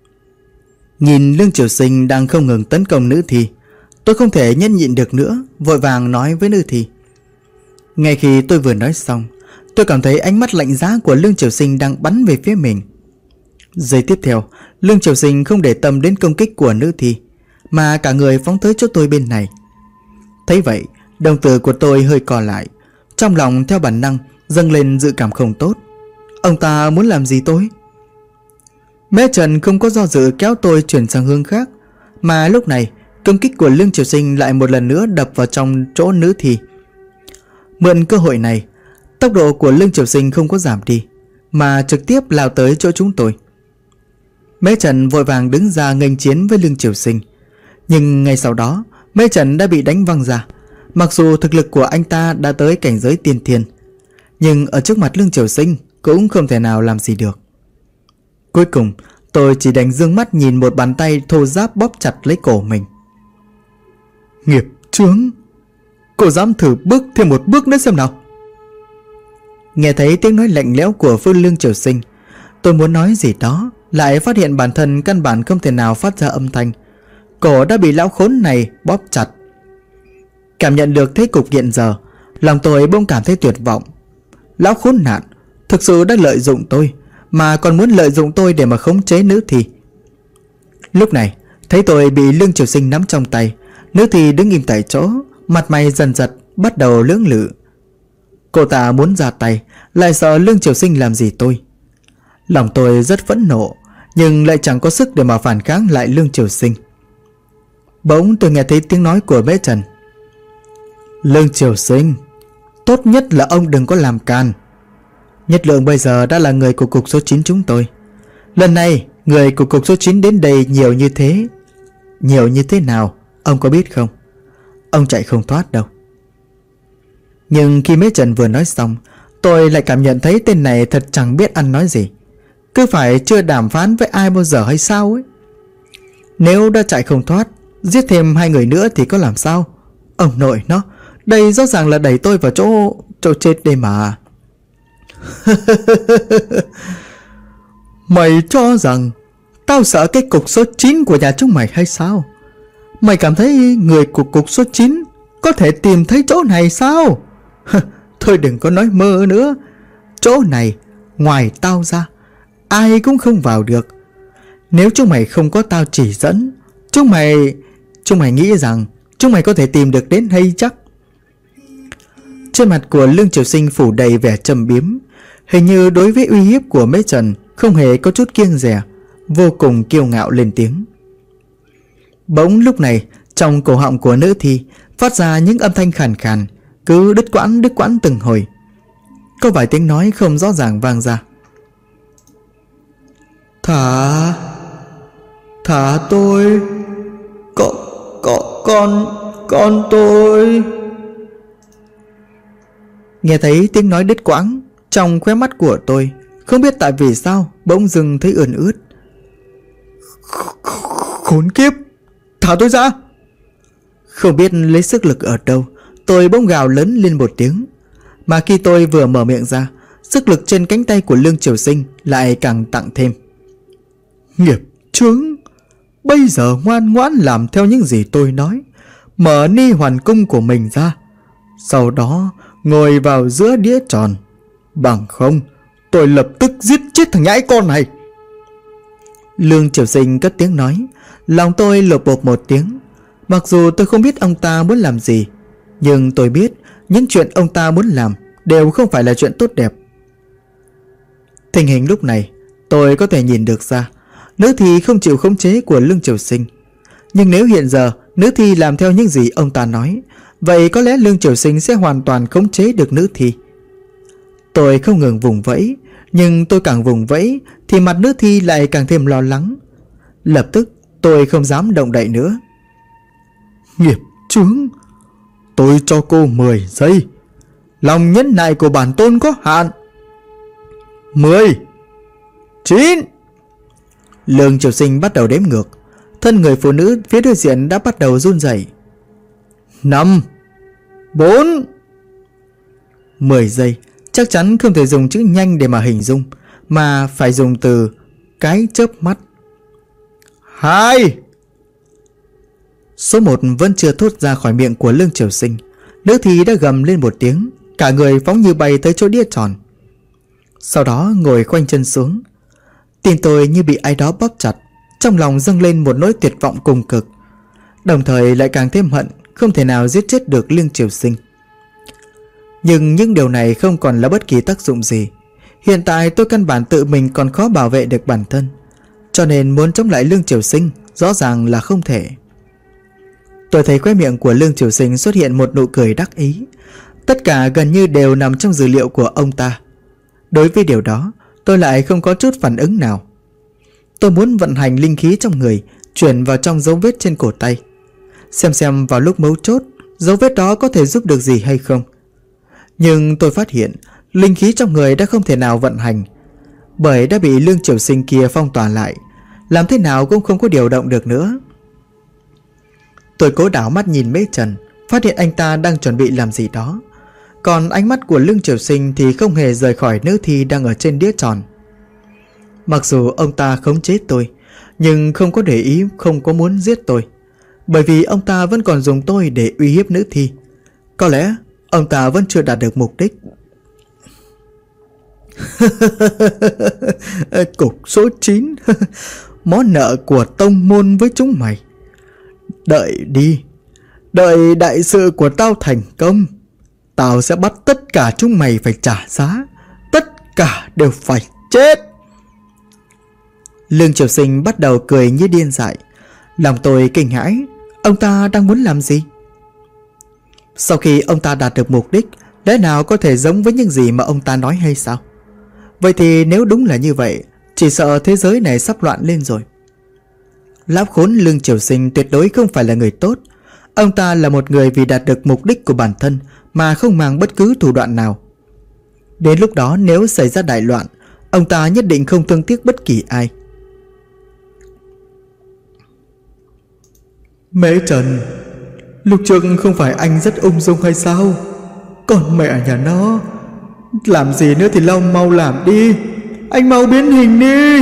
Nhìn Lương Triều Sinh đang không ngừng tấn công nữ thi, tôi không thể nhẫn nhịn được nữa, vội vàng nói với nữ thi. Ngay khi tôi vừa nói xong, tôi cảm thấy ánh mắt lạnh giá của Lương Triều Sinh đang bắn về phía mình. Giây tiếp theo, Lương Triều Sinh không để tâm đến công kích của nữ thi, mà cả người phóng tới chỗ tôi bên này. Thấy vậy, đồng tử của tôi hơi co lại, trong lòng theo bản năng dâng lên dự cảm không tốt. Ông ta muốn làm gì tôi? Mễ Trần không có do dự kéo tôi chuyển sang hướng khác, mà lúc này công kích của Lương Triều Sinh lại một lần nữa đập vào trong chỗ nữ thi. Mượn cơ hội này, tốc độ của Lương Triều Sinh không có giảm đi, mà trực tiếp lao tới chỗ chúng tôi. Mễ Trần vội vàng đứng ra nghênh chiến với Lương Triều Sinh, nhưng ngay sau đó Mễ Trần đã bị đánh văng ra. Mặc dù thực lực của anh ta đã tới cảnh giới tiên thiên, nhưng ở trước mặt Lương Triều Sinh cũng không thể nào làm gì được. Cuối cùng tôi chỉ đành dương mắt nhìn một bàn tay thô ráp bóp chặt lấy cổ mình. Nghiệp chướng, cô dám thử bước thêm một bước nữa xem nào. Nghe thấy tiếng nói lạnh lẽo của Phương Lương Triều Sinh, tôi muốn nói gì đó, lại phát hiện bản thân căn bản không thể nào phát ra âm thanh. Cổ đã bị lão khốn này bóp chặt. Cảm nhận được thế cục hiện giờ, lòng tôi bỗng cảm thấy tuyệt vọng. Lão khốn nạn thực sự đã lợi dụng tôi, mà còn muốn lợi dụng tôi để mà khống chế nữ thi. Lúc này thấy tôi bị Lương Triều Sinh nắm trong tay, nữ thi đứng im tại chỗ, mặt mày dần giật bắt đầu lưỡng lự. Cô ta muốn ra tay, lại sợ Lương Triều Sinh làm gì tôi. Lòng tôi rất phẫn nộ, nhưng lại chẳng có sức để mà phản kháng lại Lương Triều Sinh. Bỗng tôi nghe thấy tiếng nói của Mễ Trần. Lương Triều Sinh, tốt nhất là ông đừng có làm can. Nhất Lượng bây giờ đã là người của cục số 9 chúng tôi. Lần này Người của cục số 9 đến đây nhiều như thế. Nhiều như thế nào ông có biết không? Ông chạy không thoát đâu. Nhưng khi Mễ Trần vừa nói xong, tôi lại cảm nhận thấy tên này thật chẳng biết ăn nói gì. Cứ phải chưa đàm phán với ai bao giờ hay sao ấy. Nếu đã chạy không thoát, giết thêm 2 người nữa thì có làm sao? Ông nội nó, đây rõ ràng là đẩy tôi vào chỗ chết đây mà. Mày cho rằng tao sợ cái cục số 9 của nhà chúng mày hay sao? Mày cảm thấy người của cục số 9 có thể tìm thấy chỗ này sao? Thôi đừng có nói mơ nữa. Chỗ này ngoài tao ra ai cũng không vào được. Nếu chúng mày không có tao chỉ dẫn, chúng mày nghĩ rằng chúng mày có thể tìm được đến hay chắc? Trên mặt của Lương Triều Sinh phủ đầy vẻ trầm biếm. Hình như đối với uy hiếp của Mễ Trần không hề có chút kiêng dè, vô cùng kiêu ngạo lên tiếng. Bỗng lúc này trong cổ họng của nữ thi phát ra những âm thanh khàn khàn, cứ đứt quãng từng hồi. Có vài tiếng nói không rõ ràng vang ra. Thả tôi. Con tôi. Nghe thấy tiếng nói đứt quãng, trong khóe mắt của tôi không biết tại vì sao bỗng dưng thấy ươn ướt. Khốn kiếp, thả tôi ra. Không biết lấy sức lực ở đâu, tôi bỗng gào lớn lên một tiếng. Mà khi tôi vừa mở miệng ra, sức lực trên cánh tay của Lương Triều Sinh lại càng tặng thêm. Nghiệp chướng, bây giờ ngoan ngoãn làm theo những gì tôi nói, mở ni hoàn cung của mình ra, sau đó ngồi vào giữa đĩa tròn. Bằng không tôi lập tức giết chết thằng nhãi con này. Lương Triều Sinh cất tiếng nói. Lòng tôi lột bột một tiếng. Mặc dù tôi không biết ông ta muốn làm gì, nhưng tôi biết những chuyện ông ta muốn làm đều không phải là chuyện tốt đẹp. Tình hình lúc này tôi có thể nhìn được ra nữ thi không chịu khống chế của Lương Triều Sinh. Nhưng nếu hiện giờ nữ thi làm theo những gì ông ta nói, vậy có lẽ Lương Triều Sinh sẽ hoàn toàn khống chế được nữ thi. Tôi không ngừng vùng vẫy, nhưng tôi càng vùng vẫy thì mặt nữ thi lại càng thêm lo lắng. Lập tức tôi không dám động đậy nữa. Nghiệp chướng, tôi cho cô 10 giây. Lòng nhẫn nại của bản tôn có hạn. 10, 9. Lương Triều Sinh bắt đầu đếm ngược. Thân người phụ nữ phía đối diện đã bắt đầu run rẩy. 5, 4. 10 giây chắc chắn không thể dùng chữ nhanh để mà hình dung, mà phải dùng từ cái chớp mắt. 2. Số 1 vẫn chưa thốt ra khỏi miệng của Lương Triều Sinh. Nữ thi đã gầm lên một tiếng, cả người phóng như bay tới chỗ đĩa tròn. Sau đó ngồi khoanh chân xuống. Tim tôi như bị ai đó bóp chặt, trong lòng dâng lên một nỗi tuyệt vọng cùng cực, đồng thời lại càng thêm hận không thể nào giết chết được Lương Triều Sinh. Nhưng những điều này không còn là bất kỳ tác dụng gì. Hiện tại tôi căn bản tự mình còn khó bảo vệ được bản thân, cho nên muốn chống lại Lương Triều Sinh rõ ràng là không thể. Tôi thấy khóe miệng của Lương Triều Sinh xuất hiện một nụ cười đắc ý. Tất cả gần như đều nằm trong dữ liệu của ông ta. Đối với điều đó tôi lại không có chút phản ứng nào. Tôi muốn vận hành linh khí trong người chuyển vào trong dấu vết trên cổ tay, xem vào lúc mấu chốt dấu vết đó có thể giúp được gì hay không. Nhưng tôi phát hiện linh khí trong người đã không thể nào vận hành, bởi đã bị Lương Triều Sinh kia phong tỏa lại, làm thế nào cũng không có điều động được nữa. Tôi cố đảo mắt nhìn Mễ Trần, phát hiện anh ta đang chuẩn bị làm gì đó, còn ánh mắt của Lương Triều Sinh thì không hề rời khỏi nữ thi đang ở trên đĩa tròn. Mặc dù ông ta khống chế tôi, nhưng không có để ý, không có muốn giết tôi, bởi vì ông ta vẫn còn dùng tôi để uy hiếp nữ thi. Có lẽ ông ta vẫn chưa đạt được mục đích. Cục số 9. Món nợ của tông môn với chúng mày. Đợi đi, đợi đại sự của tao thành công, tao sẽ bắt tất cả chúng mày phải trả giá. Tất cả đều phải chết. Lương Triều Sinh bắt đầu cười như điên dại. Lòng tôi kinh hãi. Ông ta đang muốn làm gì? Sau khi ông ta đạt được mục đích, lẽ nào có thể giống với những gì mà ông ta nói hay sao? Vậy thì nếu đúng là như vậy, Chỉ sợ thế giới này sắp loạn lên rồi. Lão khốn Lương Triều Sinh tuyệt đối không phải là người tốt. Ông ta là một người vì đạt được mục đích của bản thân mà không mang bất cứ thủ đoạn nào. Đến lúc đó nếu xảy ra đại loạn, ông ta nhất định không thương tiếc bất kỳ ai. Mễ Trần, lúc trước không phải anh rất ung dung hay sao? Còn mẹ nhà nó, làm gì nữa thì mau làm đi. Anh mau biến hình đi.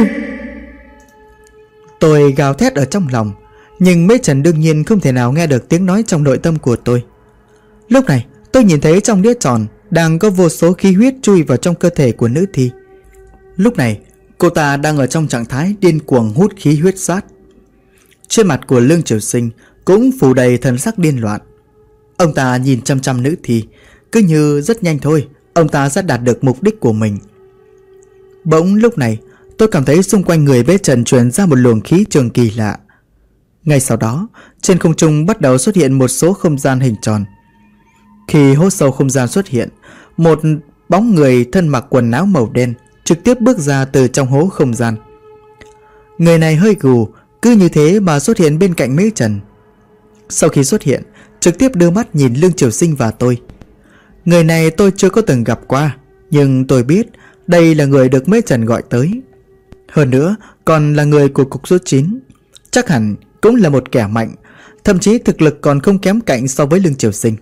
Tôi gào thét ở trong lòng, nhưng Mễ Trần đương nhiên không thể nào nghe được tiếng nói trong nội tâm của tôi. Lúc này tôi nhìn thấy trong đĩa tròn đang có vô số khí huyết chui vào trong cơ thể của nữ thi. Lúc này cô ta đang ở trong trạng thái điên cuồng hút khí huyết sát. Trên mặt của Lương Triều Sinh cũng phủ đầy thần sắc điên loạn. Ông ta nhìn chăm chăm nữ thi, cứ như rất nhanh thôi ông ta sẽ đạt được mục đích của mình. Bỗng lúc này tôi cảm thấy xung quanh người Mễ Trần truyền ra một luồng khí trường kỳ lạ. Ngay sau đó trên không trung bắt đầu xuất hiện một số không gian hình tròn. Khi hố sâu không gian xuất hiện, một bóng người thân mặc quần áo màu đen trực tiếp bước ra từ trong hố không gian. Người này hơi gù, cứ như thế mà xuất hiện bên cạnh Mễ Trần. Sau khi xuất hiện, trực tiếp đưa mắt nhìn Lương Triều Sinh và tôi. Người này tôi chưa có từng gặp qua, nhưng tôi biết đây là người được Mễ Trần gọi tới. Hơn nữa còn là người của cục số 9. Chắc hẳn cũng là một kẻ mạnh, thậm chí thực lực còn không kém cạnh so với Lương Triều Sinh.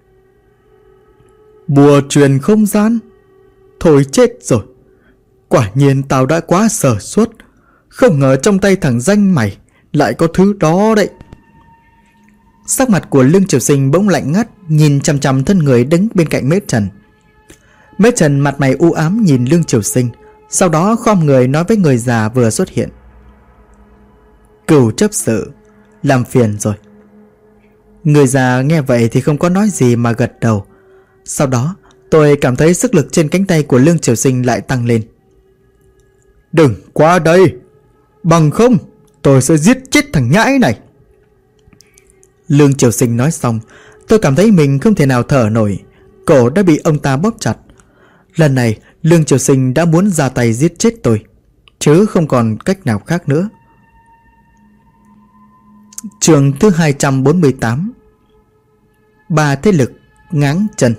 Bùa truyền không gian? Thôi chết rồi. Quả nhiên tao đã quá sở suất. Không ngờ trong tay thằng danh mày lại có thứ đó đấy. Sắc mặt của Lương Triều Sinh bỗng lạnh ngắt, nhìn chằm chằm thân người đứng bên cạnh Mễ Trần. Mễ Trần mặt mày u ám nhìn Lương Triều Sinh, sau đó khom người nói với người già vừa xuất hiện. Cửu chấp sự, làm phiền rồi. Người già nghe vậy thì không có nói gì mà gật đầu. Sau đó tôi cảm thấy sức lực trên cánh tay của Lương Triều Sinh lại tăng lên. Đừng qua đây, bằng không tôi sẽ giết chết thằng nhãi này. Lương Triều Sinh nói xong, tôi cảm thấy mình không thể nào thở nổi. Cổ đã bị ông ta bóp chặt. Lần này Lương Triều Sinh đã muốn ra tay giết chết tôi, chứ không còn cách nào khác nữa. Chương thứ 248. Ba thế lực ngáng chân.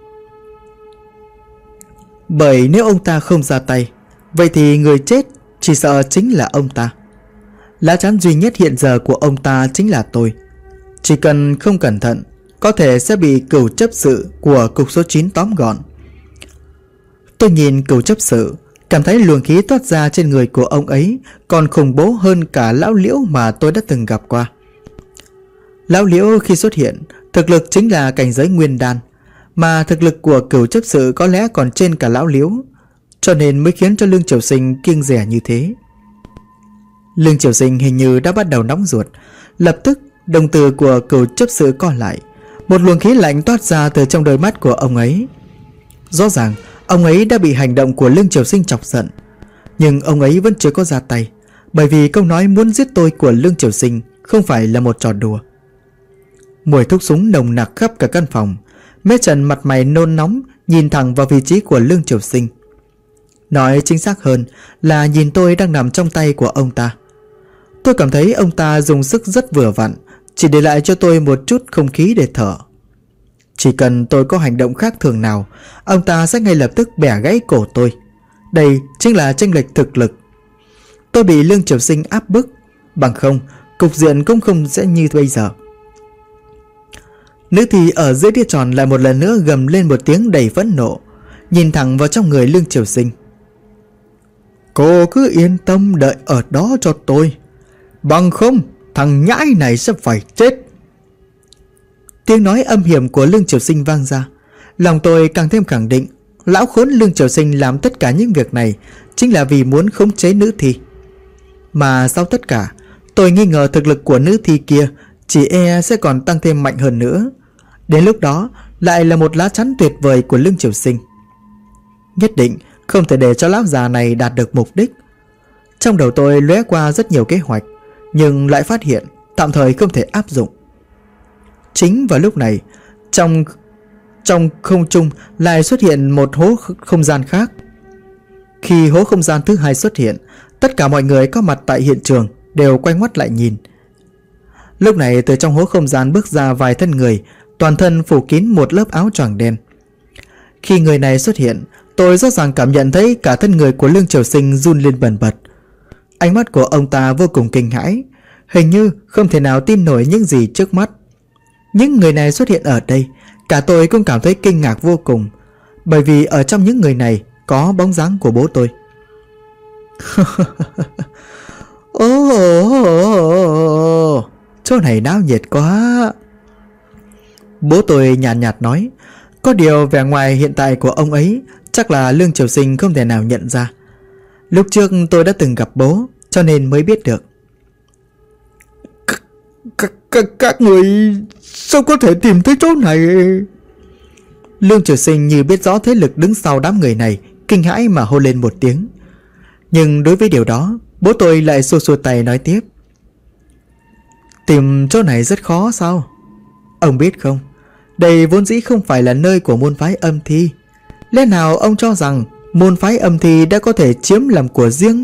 Bởi nếu ông ta không ra tay, vậy thì người chết chỉ sợ chính là ông ta. Lá chắn duy nhất hiện giờ của ông ta chính là tôi. Chỉ cần không cẩn thận, có thể sẽ bị cửu chấp sự của cục số 9 tóm gọn. Tôi nhìn cửu chấp sự, cảm thấy luồng khí toát ra trên người của ông ấy còn khủng bố hơn cả lão Liễu mà tôi đã từng gặp qua. Lão Liễu khi xuất hiện, thực lực chính là cảnh giới nguyên đan, mà thực lực của cửu chấp sự có lẽ còn trên cả lão Liễu, cho nên mới khiến cho Lương Triều Sinh kiêng dè như thế. Lương Triều Sinh hình như đã bắt đầu nóng ruột. Lập tức đồng tử của cửu chấp sự co lại, một luồng khí lạnh toát ra từ trong đôi mắt của ông ấy. Rõ ràng ông ấy đã bị hành động của Lương Triều Sinh chọc giận, nhưng ông ấy vẫn chưa có ra tay, bởi vì câu nói muốn giết tôi của Lương Triều Sinh không phải là một trò đùa. Mùi thuốc súng nồng nặc khắp cả căn phòng. Mễ Trần mặt mày nôn nóng nhìn thẳng vào vị trí của Lương Triều Sinh. Nói chính xác hơn là nhìn tôi đang nằm trong tay của ông ta. Tôi cảm thấy ông ta dùng sức rất vừa vặn, chỉ để lại cho tôi một chút không khí để thở. Chỉ cần tôi có hành động khác thường nào, ông ta sẽ ngay lập tức bẻ gãy cổ tôi. Đây chính là chênh lệch thực lực. Tôi bị Lương Triều Sinh áp bức, bằng không cục diện cũng không sẽ như bây giờ. Nữ thi ở dưới đĩa tròn lại một lần nữa gầm lên một tiếng đầy phẫn nộ, nhìn thẳng vào trong người Lương Triều Sinh. Cô cứ yên tâm đợi ở đó cho tôi, bằng không thằng nhãi này sẽ phải chết. Tiếng nói âm hiểm của Lương Triều Sinh vang ra. Lòng tôi càng thêm khẳng định lão khốn Lương Triều Sinh làm tất cả những việc này chính là vì muốn khống chế nữ thi. Mà sau tất cả, tôi nghi ngờ thực lực của nữ thi kia chỉ e sẽ còn tăng thêm mạnh hơn nữa. Đến lúc đó lại là một lá chắn tuyệt vời của Lương Triều Sinh. Nhất định không thể để cho lão già này đạt được mục đích. Trong đầu tôi lóe qua rất nhiều kế hoạch, nhưng lại phát hiện tạm thời không thể áp dụng. Chính vào lúc này, trong không trung lại xuất hiện một hố không gian khác. Khi hố không gian thứ hai xuất hiện, tất cả mọi người có mặt tại hiện trường đều quay ngoắt lại nhìn. Lúc này từ trong hố không gian bước ra vài thân người, toàn thân phủ kín một lớp áo choàng đen. Khi người này xuất hiện, tôi rõ ràng cảm nhận thấy cả thân người của Lương Triều Sinh run lên bần bật. Ánh mắt của ông ta vô cùng kinh hãi, hình như không thể nào tin nổi những gì trước mắt. Những người này xuất hiện ở đây, cả tôi cũng cảm thấy kinh ngạc vô cùng, bởi vì ở trong những người này có bóng dáng của bố tôi. Chỗ này náo nhiệt quá. Bố tôi nhàn nhạt nói. Có điều vẻ ngoài hiện tại của ông ấy chắc là Lương Triều Sinh không thể nào nhận ra. Lúc trước tôi đã từng gặp bố, cho nên mới biết được. Các người sao có thể tìm thấy chỗ này? Lương Triều Sinh như biết rõ thế lực đứng sau đám người này, kinh hãi mà hô lên một tiếng. Nhưng đối với điều đó, bố tôi lại xua xua tay nói tiếp. Tìm chỗ này rất khó sao? Ông biết không, đây vốn dĩ không phải là nơi của môn phái Âm Thi. Lẽ nào ông cho rằng môn phái Âm Thi đã có thể chiếm làm của riêng?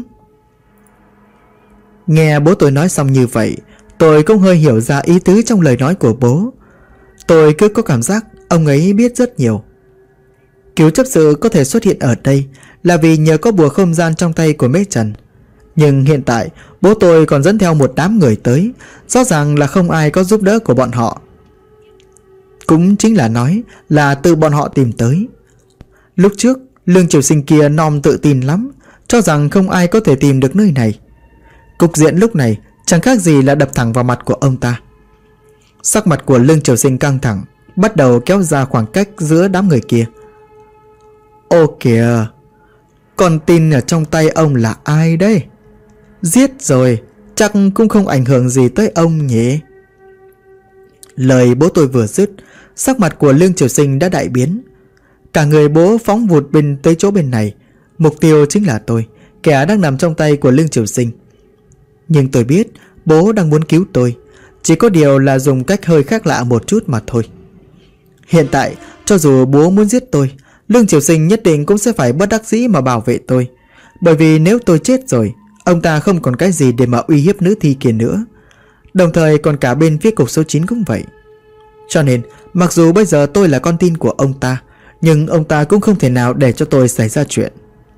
Nghe bố tôi nói xong như vậy, tôi cũng hơi hiểu ra ý tứ trong lời nói của bố. Tôi cứ có cảm giác ông ấy biết rất nhiều. Cứu chấp sự có thể xuất hiện ở đây là vì nhờ có bùa không gian trong tay của Mễ Trần. Nhưng hiện tại bố tôi còn dẫn theo một đám người tới, rõ ràng là không ai có giúp đỡ của bọn họ. Cũng chính là nói là tự bọn họ tìm tới. Lúc trước Lương Triều Sinh kia nom tự tin lắm, cho rằng không ai có thể tìm được nơi này. Cục diện lúc này chẳng khác gì là đập thẳng vào mặt của ông ta. Sắc mặt của Lương Triều Sinh căng thẳng, bắt đầu kéo ra khoảng cách giữa đám người kia. Ô kìa, con tin ở trong tay ông là ai đây? Giết rồi chắc cũng không ảnh hưởng gì tới ông nhỉ? Lời bố tôi vừa dứt, sắc mặt của Lương Triều Sinh đã đại biến. Cả người bố phóng vụt bên tới chỗ bên này. Mục tiêu chính là tôi, kẻ đang nằm trong tay của Lương Triều Sinh. Nhưng tôi biết bố đang muốn cứu tôi, chỉ có điều là dùng cách hơi khác lạ một chút mà thôi. Hiện tại cho dù bố muốn giết tôi, Lương Triều Sinh nhất định cũng sẽ phải bất đắc dĩ mà bảo vệ tôi. Bởi vì nếu tôi chết rồi, ông ta không còn cái gì để mà uy hiếp nữ thi kia nữa. Đồng thời còn cả bên phía cục số 9 cũng vậy. Cho nên mặc dù bây giờ tôi là con tin của ông ta, nhưng ông ta cũng không thể nào để cho tôi xảy ra chuyện.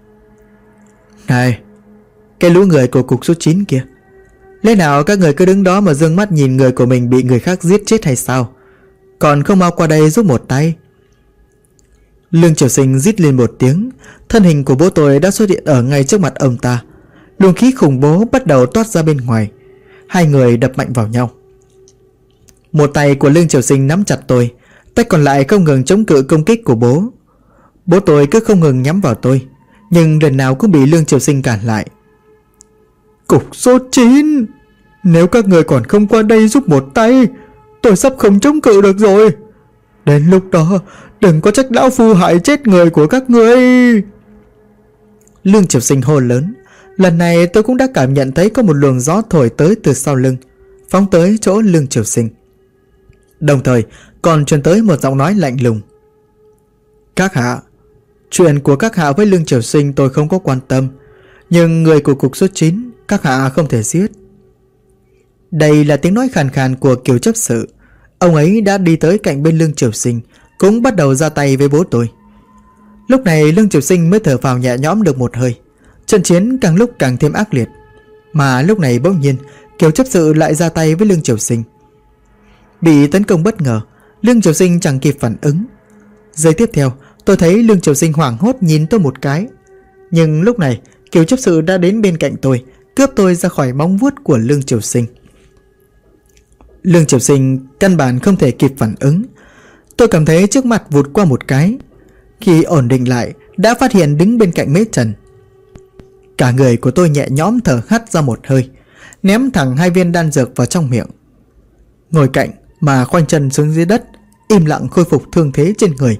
Này, cái lũ người của cục số 9 kia, lẽ nào các người cứ đứng đó mà dương mắt nhìn người của mình bị người khác giết chết hay sao? Còn không mau qua đây giúp một tay. Lương Triều Sinh rít lên một tiếng. Thân hình của bố tôi đã xuất hiện ở ngay trước mặt ông ta. Luồng khí khủng bố bắt đầu toát ra bên ngoài. Hai người đập mạnh vào nhau. Một tay của Lương Triều Sinh nắm chặt tôi, tay còn lại không ngừng chống cự công kích của bố. Bố tôi cứ không ngừng nhắm vào tôi, nhưng lần nào cũng bị Lương Triều Sinh cản lại. Cục số 9, nếu các người còn không qua đây giúp một tay, tôi sắp không chống cự được rồi. Đến lúc đó đừng có trách lão phu hại chết người của các ngươi. Lương Triều Sinh hô lớn. Lần này tôi cũng đã cảm nhận thấy có một luồng gió thổi tới từ sau lưng, phóng tới chỗ Lương Triều Sinh. Đồng thời còn truyền tới một giọng nói lạnh lùng. Các hạ, chuyện của các hạ với Lương Triều Sinh tôi không có quan tâm, nhưng người của cục số 9 các hạ không thể giết. Đây là tiếng nói khàn khàn của Kiều chấp sự. Ông ấy đã đi tới cạnh bên Lương Triều Sinh, cũng bắt đầu ra tay với bố tôi. Lúc này Lương Triều Sinh mới thở phào nhẹ nhõm được một hơi. Trận chiến càng lúc càng thêm ác liệt. Mà lúc này bỗng nhiên Kiều chấp sự lại ra tay với Lương Triều Sinh. Bị tấn công bất ngờ, Lương Triều Sinh chẳng kịp phản ứng. Giây tiếp theo tôi thấy Lương Triều Sinh hoảng hốt nhìn tôi một cái. Nhưng lúc này Kiều chấp sự đã đến bên cạnh tôi, cướp tôi ra khỏi móng vuốt của Lương Triều Sinh. Lương Triều Sinh căn bản không thể kịp phản ứng. Tôi cảm thấy trước mặt vụt qua một cái. Khi ổn định lại, đã phát hiện đứng bên cạnh Mễ Trần. Cả người của tôi nhẹ nhõm thở hắt ra một hơi, ném thẳng 2 viên đan dược vào trong miệng. Ngồi cạnh mà khoanh chân xuống dưới đất, im lặng khôi phục thương thế trên người.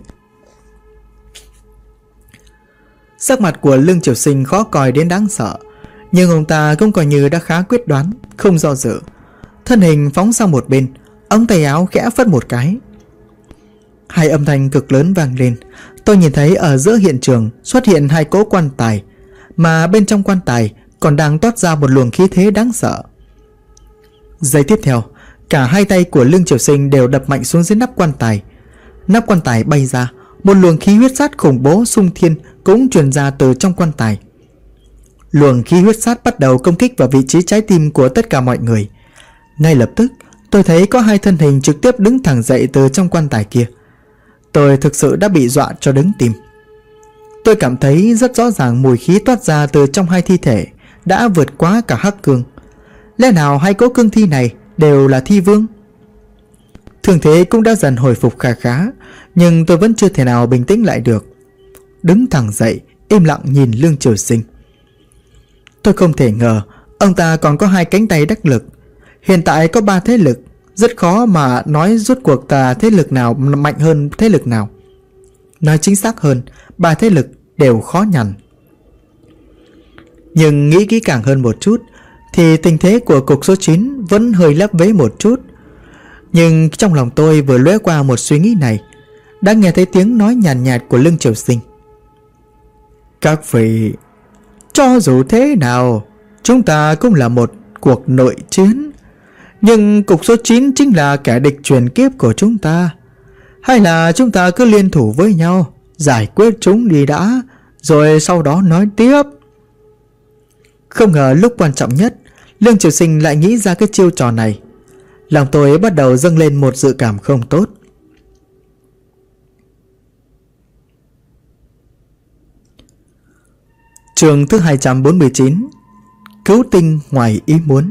Sắc mặt của Lương Triều Sinh khó coi đến đáng sợ, nhưng ông ta cũng coi như đã khá quyết đoán, không do dự. Thân hình phóng sang một bên, ống tay áo khẽ phất một cái. 2 âm thanh cực lớn vang lên. Tôi nhìn thấy ở giữa hiện trường xuất hiện 2 cỗ quan tài. mà bên trong quan tài còn đang toát ra một luồng khí thế đáng sợ. Giây tiếp theo, cả hai tay của Lương Triều Sinh đều đập mạnh xuống dưới nắp quan tài. Nắp quan tài bay ra, một luồng khí huyết sát khủng bố xung thiên cũng truyền ra từ trong quan tài. Luồng khí huyết sát bắt đầu công kích vào vị trí trái tim của tất cả mọi người. Ngay lập tức, tôi thấy có hai thân hình trực tiếp đứng thẳng dậy từ trong quan tài kia. Tôi thực sự đã bị dọa cho đứng tim. Tôi cảm thấy rất rõ ràng mùi khí toát ra từ trong hai thi thể đã vượt quá cả Hắc Cương. Lẽ nào hai cỗ cương thi này đều là thi vương? Thương thế cũng đã dần hồi phục khá khá, nhưng tôi vẫn chưa thể nào bình tĩnh lại được. Đứng thẳng dậy, im lặng nhìn Lương Triều Sinh. Tôi không thể ngờ ông ta còn có hai cánh tay đắc lực. Hiện tại có 3 thế lực, rất khó mà nói rốt cuộc là thế lực nào mạnh hơn thế lực nào. Nói chính xác hơn, 3 thế lực đều khó nhằn. Nhưng nghĩ kỹ càng hơn một chút thì tình thế của cục số 9 vẫn hơi lép vế một chút. Nhưng trong lòng tôi vừa lóe qua một suy nghĩ này, đã nghe thấy tiếng nói nhàn nhạt của Lương Triều Sinh. Các vị, cho dù thế nào, chúng ta cũng là một cuộc nội chiến. Nhưng cục số 9 chính là kẻ địch truyền kiếp của chúng ta. Hay là chúng ta cứ liên thủ với nhau, giải quyết chúng đi đã, rồi sau đó nói tiếp. Không ngờ lúc quan trọng nhất, Lương Triều Sinh lại nghĩ ra cái chiêu trò này. Lòng tôi bắt đầu dâng lên một dự cảm không tốt. Chương thứ 249, cứu tinh ngoài ý muốn.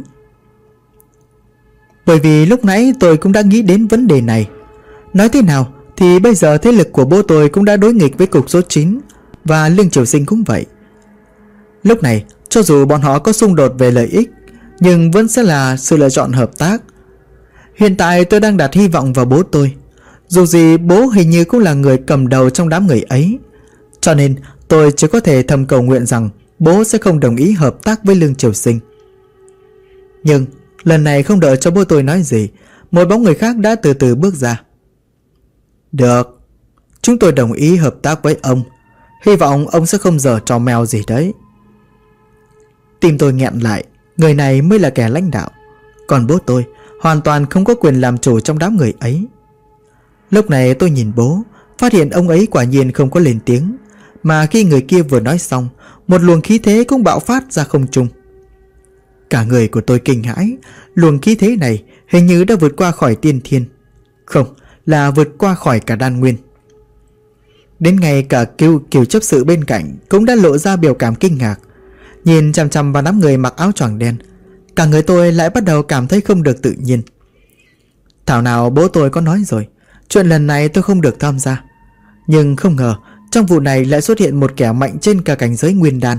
Bởi vì lúc nãy tôi cũng đã nghĩ đến vấn đề này. Nói thế nào thì bây giờ thế lực của bố tôi cũng đã đối nghịch với cục số 9, và Lương Triều Sinh cũng vậy. Lúc này cho dù bọn họ có xung đột về lợi ích, nhưng vẫn sẽ là sự lựa chọn hợp tác. Hiện tại tôi đang đặt hy vọng vào bố tôi. Dù gì bố hình như cũng là người cầm đầu trong đám người ấy, cho nên tôi chỉ có thể thầm cầu nguyện rằng bố sẽ không đồng ý hợp tác với Lương Triều Sinh. Nhưng lần này không đợi cho bố tôi nói gì, một bóng người khác đã từ từ bước ra. Được, chúng tôi đồng ý hợp tác với ông. Hy vọng ông sẽ không giở trò mèo gì đấy. Tim tôi nghẹn lại, người này mới là kẻ lãnh đạo, còn bố tôi hoàn toàn không có quyền làm chủ trong đám người ấy. Lúc này tôi nhìn bố, phát hiện ông ấy quả nhiên không có lên tiếng, mà khi người kia vừa nói xong, một luồng khí thế cũng bạo phát ra không trung. Cả người của tôi kinh hãi, luồng khí thế này hình như đã vượt qua khỏi tiên thiên. Không, là vượt qua khỏi cả đan nguyên. Đến ngay cả Kiều chấp sự bên cạnh cũng đã lộ ra biểu cảm kinh ngạc. Nhìn chằm chằm vào đám người mặc áo choàng đen, cả người tôi lại bắt đầu cảm thấy không được tự nhiên. Thảo nào bố tôi có nói rồi, chuyện lần này tôi không được tham gia. Nhưng không ngờ trong vụ này lại xuất hiện một kẻ mạnh trên cả cảnh giới nguyên đan.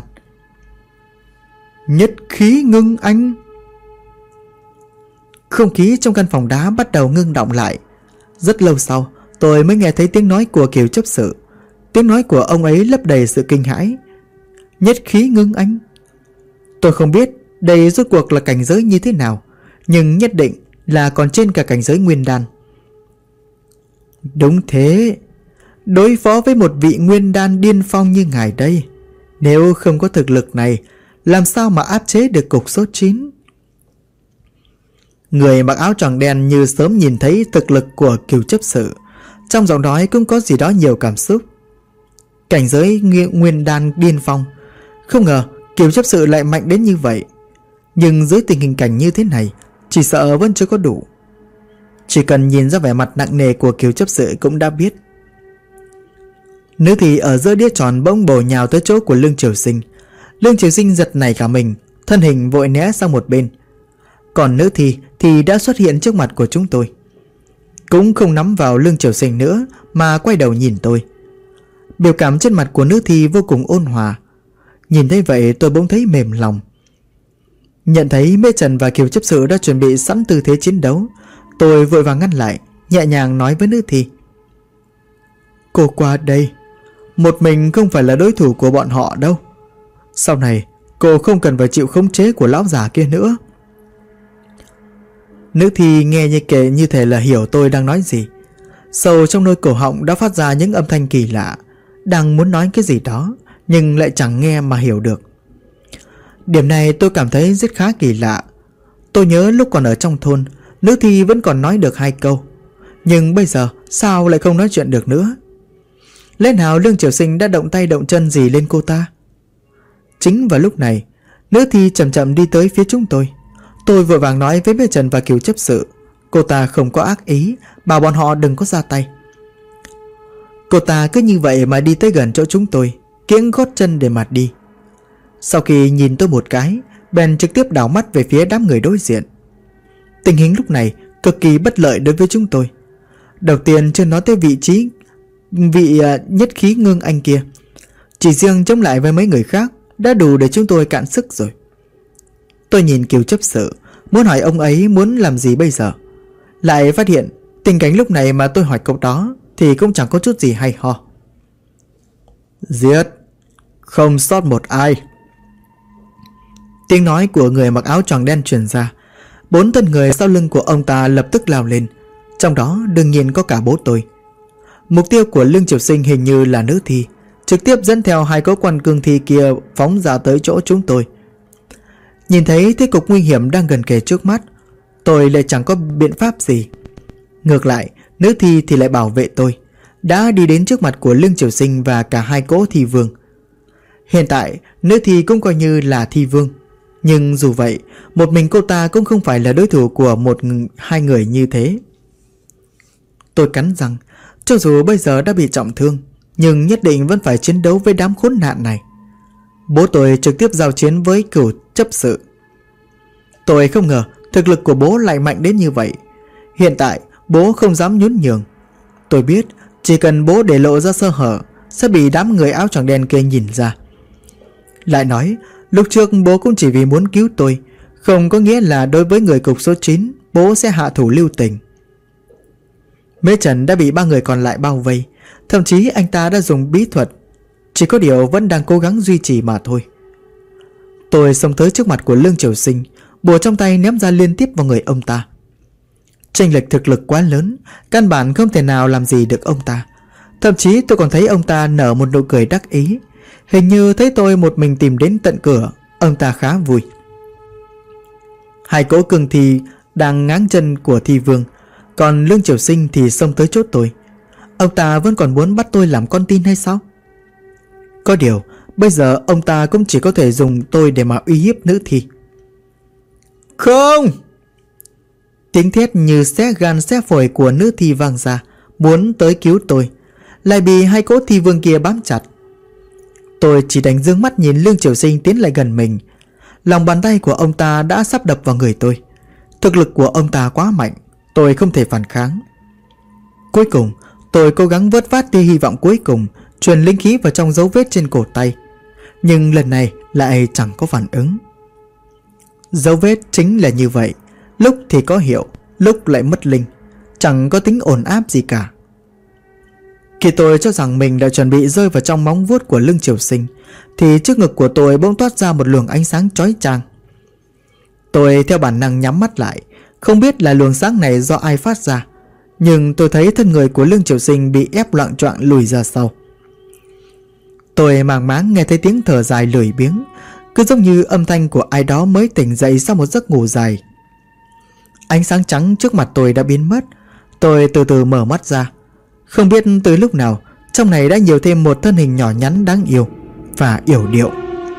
Nhất khí ngưng anh. Không khí trong căn phòng đá bắt đầu ngưng động lại. Rất lâu sau tôi mới nghe thấy tiếng nói của Kiều chấp sự. Tiếng nói của ông ấy lấp đầy sự kinh hãi. Nhất khí ngưng anh. Tôi không biết đây rốt cuộc là cảnh giới như thế nào, nhưng nhất định là còn trên cả cảnh giới nguyên đan. Đúng thế, đối phó với một vị nguyên đan điên phong như ngài đây, nếu không có thực lực này, làm sao mà áp chế được cục số 9? Người mặc áo choàng đen như sớm nhìn thấy thực lực của Kiều chấp sự, trong giọng nói cũng có gì đó nhiều cảm xúc. Cảnh giới nguyên đan điên phong, không ngờ Kiều chấp sự lại mạnh đến như vậy. Nhưng dưới tình hình cảnh như thế này, chỉ sợ vẫn chưa có đủ. Chỉ cần nhìn ra vẻ mặt nặng nề của Kiều chấp sự cũng đã biết. Nữ thì ở giữa đĩa tròn bỗng bổ nhào tới chỗ của Lương Triều Sinh. Lương Triều Sinh giật nảy cả mình, thân hình vội né sang một bên. Còn nữ thì đã xuất hiện trước mặt của chúng tôi. Cũng không nắm vào Lương Triều Sinh nữa, mà quay đầu nhìn tôi. Biểu cảm trên mặt của nữ thi vô cùng ôn hòa. Nhìn thấy vậy tôi bỗng thấy mềm lòng. Nhận thấy Mễ Trần và Kiều chấp sự đã chuẩn bị sẵn tư thế chiến đấu, tôi vội vàng ngăn lại, nhẹ nhàng nói với nữ thi. Cô qua đây, một mình không phải là đối thủ của bọn họ đâu. Sau này cô không cần phải chịu khống chế của lão già kia nữa. Nữ thi nghe như thể là hiểu tôi đang nói gì. Sâu trong nơi cổ họng đã phát ra những âm thanh kỳ lạ, đang muốn nói cái gì đó nhưng lại chẳng nghe mà hiểu được. Điểm này tôi cảm thấy rất khá kỳ lạ. Tôi nhớ lúc còn ở trong thôn, nữ thi vẫn còn nói được 2 câu, nhưng bây giờ sao lại không nói chuyện được nữa? Lẽ nào Lương Triều Sinh đã động tay động chân gì lên cô ta? Chính vào lúc này, nữ thi chậm chậm đi tới phía chúng tôi. Tôi vội vàng nói với Mễ Trần và Kiều chấp sự, cô ta không có ác ý, bảo bọn họ đừng có ra tay. Cô ta cứ như vậy mà đi tới gần chỗ chúng tôi, kiễng gót chân để mà đi. Sau khi nhìn tôi một cái, bèn trực tiếp đảo mắt về phía đám người đối diện. Tình hình lúc này cực kỳ bất lợi đối với chúng tôi. Đầu tiên chưa nói tới vị nhất khí ngưng anh kia, chỉ riêng chống lại với mấy người khác đã đủ để chúng tôi cạn sức rồi. Tôi nhìn Kiều chấp sự, muốn hỏi ông ấy muốn làm gì bây giờ, lại phát hiện tình cảnh lúc này mà tôi hỏi câu đó thì cũng chẳng có chút gì hay ho. Giết, không sót một ai. Tiếng nói của người mặc áo choàng đen truyền ra. 4 thân người sau lưng của ông ta lập tức lao lên, trong đó đương nhiên có cả bố tôi. Mục tiêu của Lương Triều Sinh hình như là nữ thi, trực tiếp dẫn theo 2 cỗ quan cương thi kia phóng ra tới chỗ chúng tôi. Nhìn thấy thế cục nguy hiểm đang gần kề trước mắt, tôi lại chẳng có biện pháp gì. Ngược lại, nữ thi thì lại bảo vệ tôi, đã đi đến trước mặt của Lương Triều Sinh và cả 2 cỗ thi vương. Hiện tại, nữ thi cũng coi như là thi vương, nhưng dù vậy, một mình cô ta cũng không phải là đối thủ của 1-2 người như thế. Tôi cắn răng, cho dù bây giờ đã bị trọng thương, nhưng nhất định vẫn phải chiến đấu với đám khốn nạn này. Bố tôi trực tiếp giao chiến với Cửu chấp sự. Tôi không ngờ thực lực của bố lại mạnh đến như vậy. Hiện tại bố không dám nhún nhường. Tôi biết chỉ cần bố để lộ ra sơ hở sẽ bị đám người áo choàng đen kia nhìn ra. Lại nói, lúc trước bố cũng chỉ vì muốn cứu tôi, không có nghĩa là đối với người cục số 9 bố sẽ hạ thủ lưu tình. Mễ Trần đã bị 3 người còn lại bao vây, thậm chí anh ta đã dùng bí thuật, chỉ có điều vẫn đang cố gắng duy trì mà thôi. Tôi xông tới trước mặt của Lương Triều Sinh, bùa trong tay ném ra liên tiếp vào người ông ta. Chênh lệch thực lực quá lớn, căn bản không thể nào làm gì được ông ta. Thậm chí tôi còn thấy ông ta nở một nụ cười đắc ý, hình như thấy tôi một mình tìm đến tận cửa. Ông ta khá vui. 2 cỗ cường thi đang ngáng chân của thi vương, còn Lương Triều Sinh thì xông tới chốt tôi. Ông ta vẫn còn muốn bắt tôi làm con tin hay sao? Có điều bây giờ ông ta cũng chỉ có thể dùng tôi để mà uy hiếp nữ thi. Không! Tiếng thét như xé gan xé phổi của nữ thi vang ra, muốn tới cứu tôi, lại bị 2 cỗ thi vương kia bám chặt. Tôi chỉ đành dương mắt nhìn Lương Triều Sinh tiến lại gần mình. Lòng bàn tay của ông ta đã sắp đập vào người tôi. Thực lực của ông ta quá mạnh, tôi không thể phản kháng. Cuối cùng tôi cố gắng vớt vát tia hy vọng cuối cùng, truyền linh khí vào trong dấu vết trên cổ tay. Nhưng lần này lại chẳng có phản ứng. Dấu vết chính là như vậy, lúc thì có hiệu, lúc lại mất linh, chẳng có tính ổn áp gì cả. Khi tôi cho rằng mình đã chuẩn bị rơi vào trong móng vuốt của Lương Triều Sinh, thì trước ngực của tôi bỗng toát ra một luồng ánh sáng chói chang. Tôi theo bản năng nhắm mắt lại, không biết là luồng sáng này do ai phát ra, nhưng tôi thấy thân người của Lương Triều Sinh bị ép loạng choạng lùi ra sau. Tôi màng máng nghe thấy tiếng thở dài lười biếng, cứ giống như âm thanh của ai đó mới tỉnh dậy sau một giấc ngủ dài. Ánh sáng trắng trước mặt tôi đã biến mất. Tôi từ từ mở mắt ra. Không biết từ lúc nào, trong này đã nhiều thêm một thân hình nhỏ nhắn đáng yêu và yểu điệu.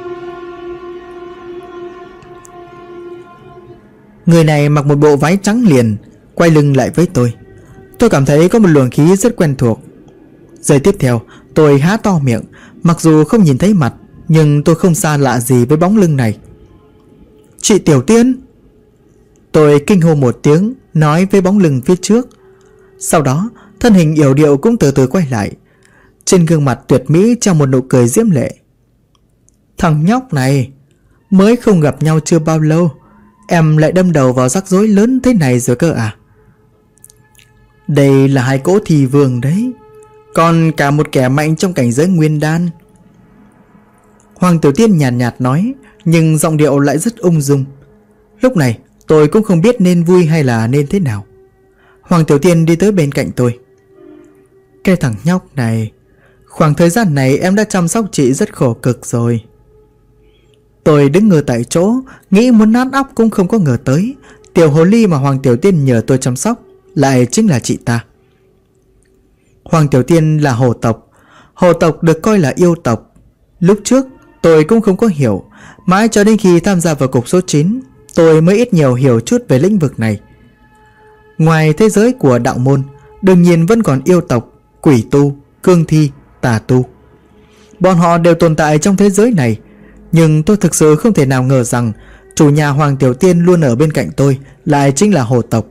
Người này mặc một bộ váy trắng liền, quay lưng lại với tôi. Tôi cảm thấy có một luồng khí rất quen thuộc. Giây tiếp theo, tôi há to miệng. Mặc dù không nhìn thấy mặt, nhưng tôi không xa lạ gì với bóng lưng này. Chị Tiểu Tiên! Tôi kinh hô một tiếng, nói với bóng lưng phía trước. Sau đó, thân hình yểu điệu cũng từ từ quay lại. Trên gương mặt tuyệt mỹ treo một nụ cười diễm lệ. Thằng nhóc này, mới không gặp nhau chưa bao lâu, em lại đâm đầu vào rắc rối lớn thế này rồi cơ à? Đây là 2 cỗ thi vương đấy, còn cả một kẻ mạnh trong cảnh giới nguyên đan. Hoàng Tiểu Tiên nhàn nhạt nói, nhưng giọng điệu lại rất ung dung. Lúc này tôi cũng không biết nên vui hay là nên thế nào. Hoàng Tiểu Tiên đi tới bên cạnh tôi. Cái thằng nhóc này, khoảng thời gian này em đã chăm sóc chị rất khổ cực rồi. Tôi đứng ngơ tại chỗ, nghĩ muốn nát óc cũng không có ngờ tới tiểu hồ ly mà Hoàng Tiểu Tiên nhờ tôi chăm sóc lại chính là chị ta. Hoàng Tiểu Tiên là hồ tộc. Hồ tộc được coi là yêu tộc. Lúc trước tôi cũng không có hiểu, mãi cho đến khi tham gia vào cục số 9 tôi mới ít nhiều hiểu chút về lĩnh vực này. Ngoài thế giới của đạo môn, đương nhiên vẫn còn yêu tộc, quỷ tu, cương thi, tà tu. Bọn họ đều tồn tại trong thế giới này. Nhưng tôi thực sự không thể nào ngờ rằng chủ nhà Hoàng Tiểu Tiên luôn ở bên cạnh tôi lại chính là hồ tộc.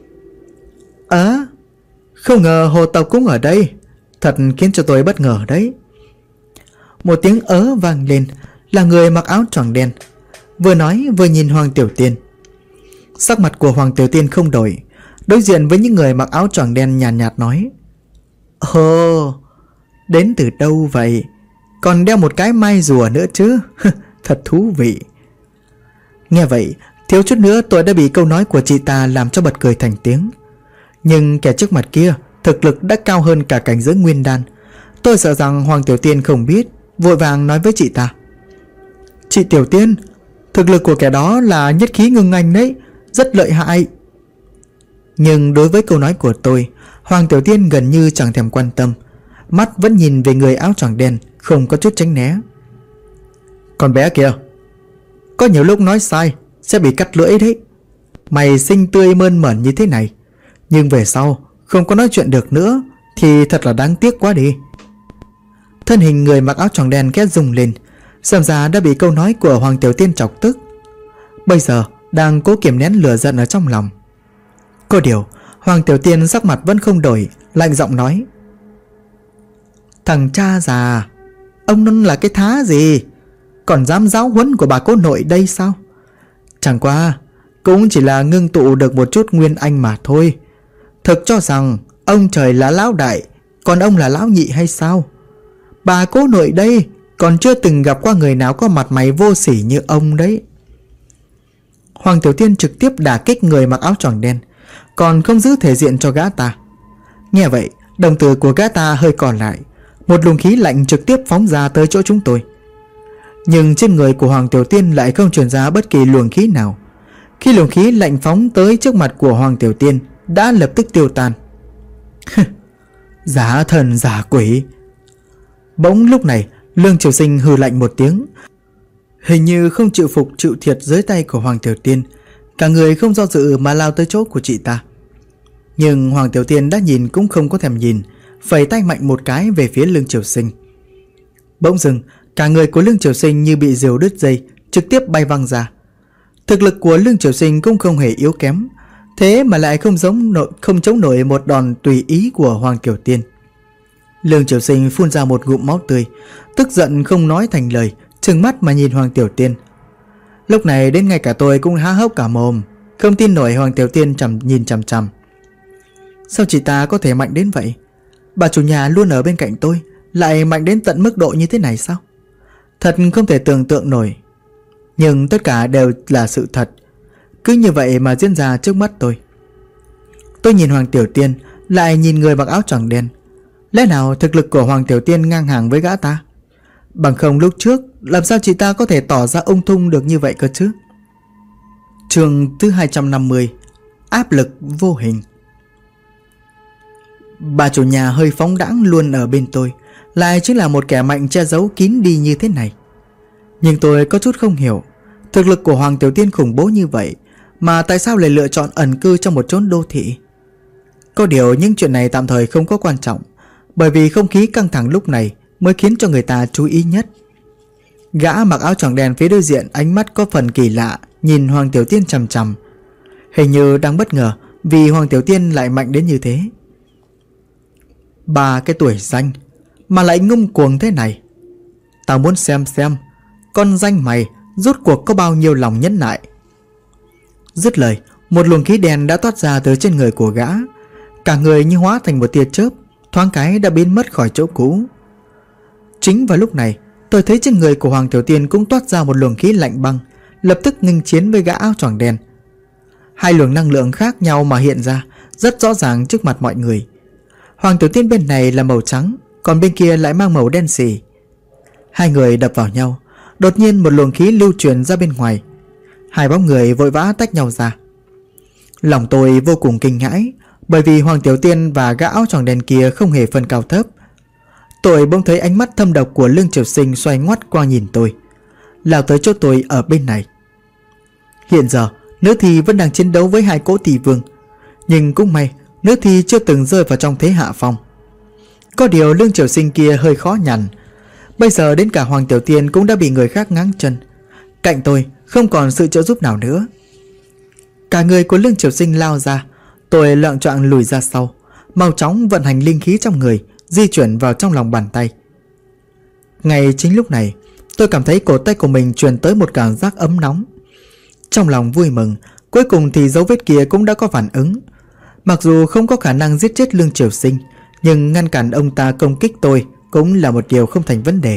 Không ngờ hồ tộc cũng ở đây. Thật khiến cho tôi bất ngờ đấy. Một tiếng vang lên, là người mặc áo choàng đen, vừa nói vừa nhìn Hoàng Tiểu Tiên. Sắc mặt của Hoàng Tiểu Tiên không đổi, đối diện với những người mặc áo choàng đen nhàn nhạt nói: Ồ, đến từ đâu vậy? Còn đeo một cái mai rùa nữa chứ. Thật thú vị. Nghe vậy, thiếu chút nữa tôi đã bị câu nói của chị ta làm cho bật cười thành tiếng. Nhưng kẻ trước mặt kia thực lực đã cao hơn cả cảnh giới nguyên đan. Tôi sợ rằng Hoàng Tiểu Tiên không biết, vội vàng nói với chị ta: Chị Tiểu Tiên, thực lực của kẻ đó là nhất khí ngưng anh đấy, rất lợi hại. Nhưng đối với câu nói của tôi, Hoàng Tiểu Tiên gần như chẳng thèm quan tâm, mắt vẫn nhìn về người áo choàng đen, không có chút tránh né. Con bé kìa, có nhiều lúc nói sai sẽ bị cắt lưỡi đấy. Mày xinh tươi mơn mởn như thế này, nhưng về sau không có nói chuyện được nữa thì thật là đáng tiếc quá đi. Thân hình người mặc áo choàng đen khẽ rung lên, xem ra đã bị câu nói của Hoàng Tiểu Tiên chọc tức. Bây giờ đang cố kiềm nén lửa giận ở trong lòng. Có điều Hoàng Tiểu Tiên sắc mặt vẫn không đổi, lạnh giọng nói: Thằng cha già, ông nó là cái thá gì, còn dám giáo huấn của bà cô nội đây sao? Chẳng qua cũng chỉ là ngưng tụ được một chút nguyên anh mà thôi. Thực cho rằng ông trời là lão đại, còn ông là lão nhị hay sao? Bà cô nội đây còn chưa từng gặp qua người nào có mặt mày vô sỉ như ông đấy. Hoàng Tiểu Tiên trực tiếp đả kích người mặc áo choàng đen, còn không giữ thể diện cho gã ta. Nghe vậy, đồng tử của gã ta hơi còn lại, một luồng khí lạnh trực tiếp phóng ra tới chỗ chúng tôi. Nhưng trên người của Hoàng Tiểu Tiên lại không truyền ra bất kỳ luồng khí nào. Khi luồng khí lạnh phóng tới trước mặt của Hoàng Tiểu Tiên đã lập tức tiêu tan. Giả thần giả quỷ. Bỗng lúc này Lương Triều Sinh hừ lạnh một tiếng, hình như không chịu phục chịu thiệt dưới tay của Hoàng Tiểu Tiên, cả người không do dự mà lao tới chỗ của chị ta. Nhưng Hoàng Tiểu Tiên đã nhìn cũng không có thèm nhìn, phẩy tay mạnh một cái về phía Lương Triều Sinh. Bỗng dưng cả người của Lương Triều Sinh như bị diều đứt dây, trực tiếp bay văng ra. Thực lực của Lương Triều Sinh cũng không hề yếu kém, thế mà lại không chống nổi một đòn tùy ý của Hoàng Tiểu Tiên. Lương Triều Sinh phun ra một ngụm máu tươi, tức giận không nói thành lời, trừng mắt mà nhìn Hoàng Tiểu Tiên. Lúc này đến ngay cả tôi cũng há hốc cả mồm, không tin nổi Hoàng Tiểu Tiên nhìn chằm chằm. Sao chị ta có thể mạnh đến vậy? Bà chủ nhà luôn ở bên cạnh tôi lại mạnh đến tận mức độ như thế này sao? Thật không thể tưởng tượng nổi. Nhưng tất cả đều là sự thật, cứ như vậy mà diễn ra trước mắt tôi. Tôi nhìn Hoàng Tiểu Tiên, lại nhìn người mặc áo choàng đen. Lẽ nào thực lực của Hoàng Tiểu Tiên ngang hàng với gã ta? Bằng không lúc trước làm sao chị ta có thể tỏ ra ung dung được như vậy cơ chứ? Chương thứ 250: Áp lực vô hình. Bà chủ nhà hơi phóng đãng luôn ở bên tôi, lại chính là một kẻ mạnh che giấu kín đi như thế này. Nhưng tôi có chút không hiểu, thực lực của Hoàng Tiểu Tiên khủng bố như vậy mà tại sao lại lựa chọn ẩn cư trong một chốn đô thị? Có điều những chuyện này tạm thời không có quan trọng, bởi vì không khí căng thẳng lúc này mới khiến cho người ta chú ý nhất. Gã mặc áo choàng đen phía đối diện ánh mắt có phần kỳ lạ, nhìn Hoàng Tiểu Tiên chằm chằm, hình như đang bất ngờ vì Hoàng Tiểu Tiên lại mạnh đến như thế. Ba cái tuổi danh mà lại ngông cuồng thế này, tao muốn xem con danh mày rốt cuộc có bao nhiêu lòng nhẫn nại. Dứt lời, một luồng khí đen đã toát ra từ trên người của gã, cả người như hóa thành một tia chớp, thoáng cái đã biến mất khỏi chỗ cũ. Chính vào lúc này, tôi thấy trên người của Hoàng Tiểu Tiên cũng toát ra một luồng khí lạnh băng, lập tức nghênh chiến với gã áo choàng đen. Hai luồng năng lượng khác nhau mà hiện ra rất rõ ràng trước mặt mọi người. Hoàng Tiểu Tiên bên này là màu trắng, còn bên kia lại mang màu đen xì. Hai người đập vào nhau, Đột nhiên một luồng khí lưu truyền ra bên ngoài. Hai bóng người vội vã tách nhau ra. Lòng tôi vô cùng kinh hãi, bởi vì Hoàng Tiểu Tiên và gã áo choàng đen kia không hề phân cao thấp. Tôi bỗng thấy ánh mắt thâm độc của Lương Triều Sinh xoay ngoắt qua nhìn tôi, lao tới chỗ tôi ở bên này. Hiện giờ nữ thi vẫn đang chiến đấu với hai cỗ tỷ vương, nhưng cũng may nữ thi chưa từng rơi vào trong thế hạ phong. Có điều Lương Triều Sinh kia hơi khó nhằn. Bây giờ đến cả Hoàng Tiểu Tiên cũng đã bị người khác ngáng chân. Cạnh tôi không còn sự trợ giúp nào nữa. Cả người của Lương Triều Sinh lao ra. Tôi loạng choạng lùi ra sau, mau chóng vận hành linh khí trong người, di chuyển vào trong lòng bàn tay. Ngay chính lúc này, tôi cảm thấy cổ tay của mình truyền tới một cảm giác ấm nóng. Trong lòng vui mừng, cuối cùng thì dấu vết kia cũng đã có phản ứng. Mặc dù không có khả năng giết chết Lương Triều Sinh, nhưng ngăn cản ông ta công kích tôi cũng là một điều không thành vấn đề.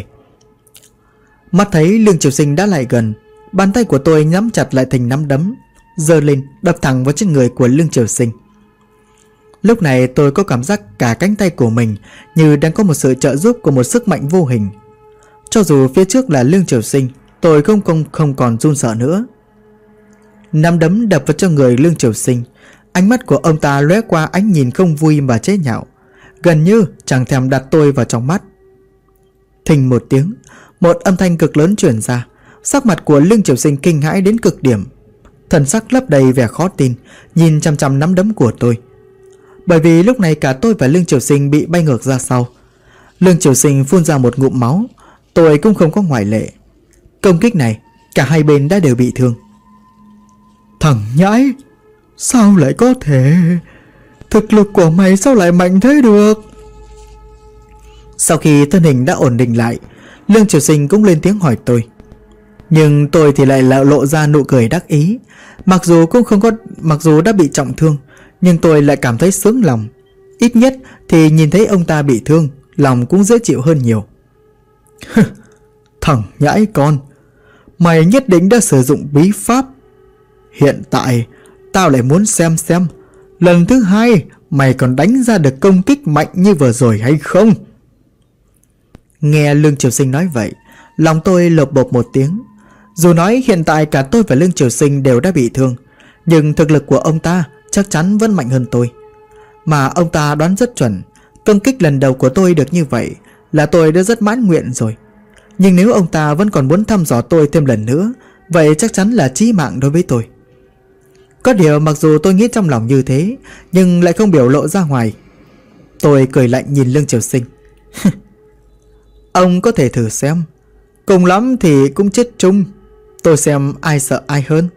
Mắt thấy Lương Triều Sinh đã lại gần, bàn tay của tôi nhắm chặt lại thành nắm đấm, giơ lên đập thẳng vào trên người của Lương Triều Sinh. Lúc này tôi có cảm giác cả cánh tay của mình như đang có một sự trợ giúp của một sức mạnh vô hình. Cho dù phía trước là Lương Triều Sinh, tôi không còn run sợ nữa. Nắm đấm đập vào cho người Lương Triều Sinh. Ánh mắt của ông ta lóe qua ánh nhìn không vui và chế nhạo, gần như chẳng thèm đặt tôi vào trong mắt. Thình một tiếng, một âm thanh cực lớn truyền ra. Sắc mặt của Lương Triều Sinh kinh hãi đến cực điểm, thần sắc lấp đầy vẻ khó tin, nhìn chằm chằm nắm đấm của tôi. Bởi vì lúc này cả tôi và Lương Triều Sinh bị bay ngược ra sau. Lương Triều Sinh phun ra một ngụm máu, tôi cũng không có ngoại lệ. Công kích này, cả hai bên đã đều bị thương. Thằng nhãi, sao lại có thể? Thực lực của mày sao lại mạnh thế được? Sau khi thân hình đã ổn định lại, Lương Triều Sinh cũng lên tiếng hỏi tôi. Nhưng tôi thì lại lộ ra nụ cười đắc ý. Mặc dù đã bị trọng thương, nhưng tôi lại cảm thấy sướng lòng. Ít nhất thì nhìn thấy ông ta bị thương, lòng cũng dễ chịu hơn nhiều. Thằng nhãi con, mày nhất định đã sử dụng bí pháp. Hiện tại tao lại muốn xem lần thứ hai mày còn đánh ra được công kích mạnh như vừa rồi hay không. Nghe Lương Triều Sinh nói vậy, lòng tôi lột bột một tiếng. Dù nói hiện tại cả tôi và Lương Triều Sinh đều đã bị thương, nhưng thực lực của ông ta chắc chắn vẫn mạnh hơn tôi. Mà ông ta đoán rất chuẩn. Công kích lần đầu của tôi được như vậy là tôi đã rất mãn nguyện rồi. Nhưng nếu ông ta vẫn còn muốn thăm dò tôi thêm lần nữa, vậy chắc chắn là chí mạng đối với tôi. Có điều mặc dù tôi nghĩ trong lòng như thế, nhưng lại không biểu lộ ra ngoài. Tôi cười lạnh nhìn Lương Triều Sinh. Ông có thể thử xem, cùng lắm thì cũng chết chung. Tôi xem ai sợ ai hơn.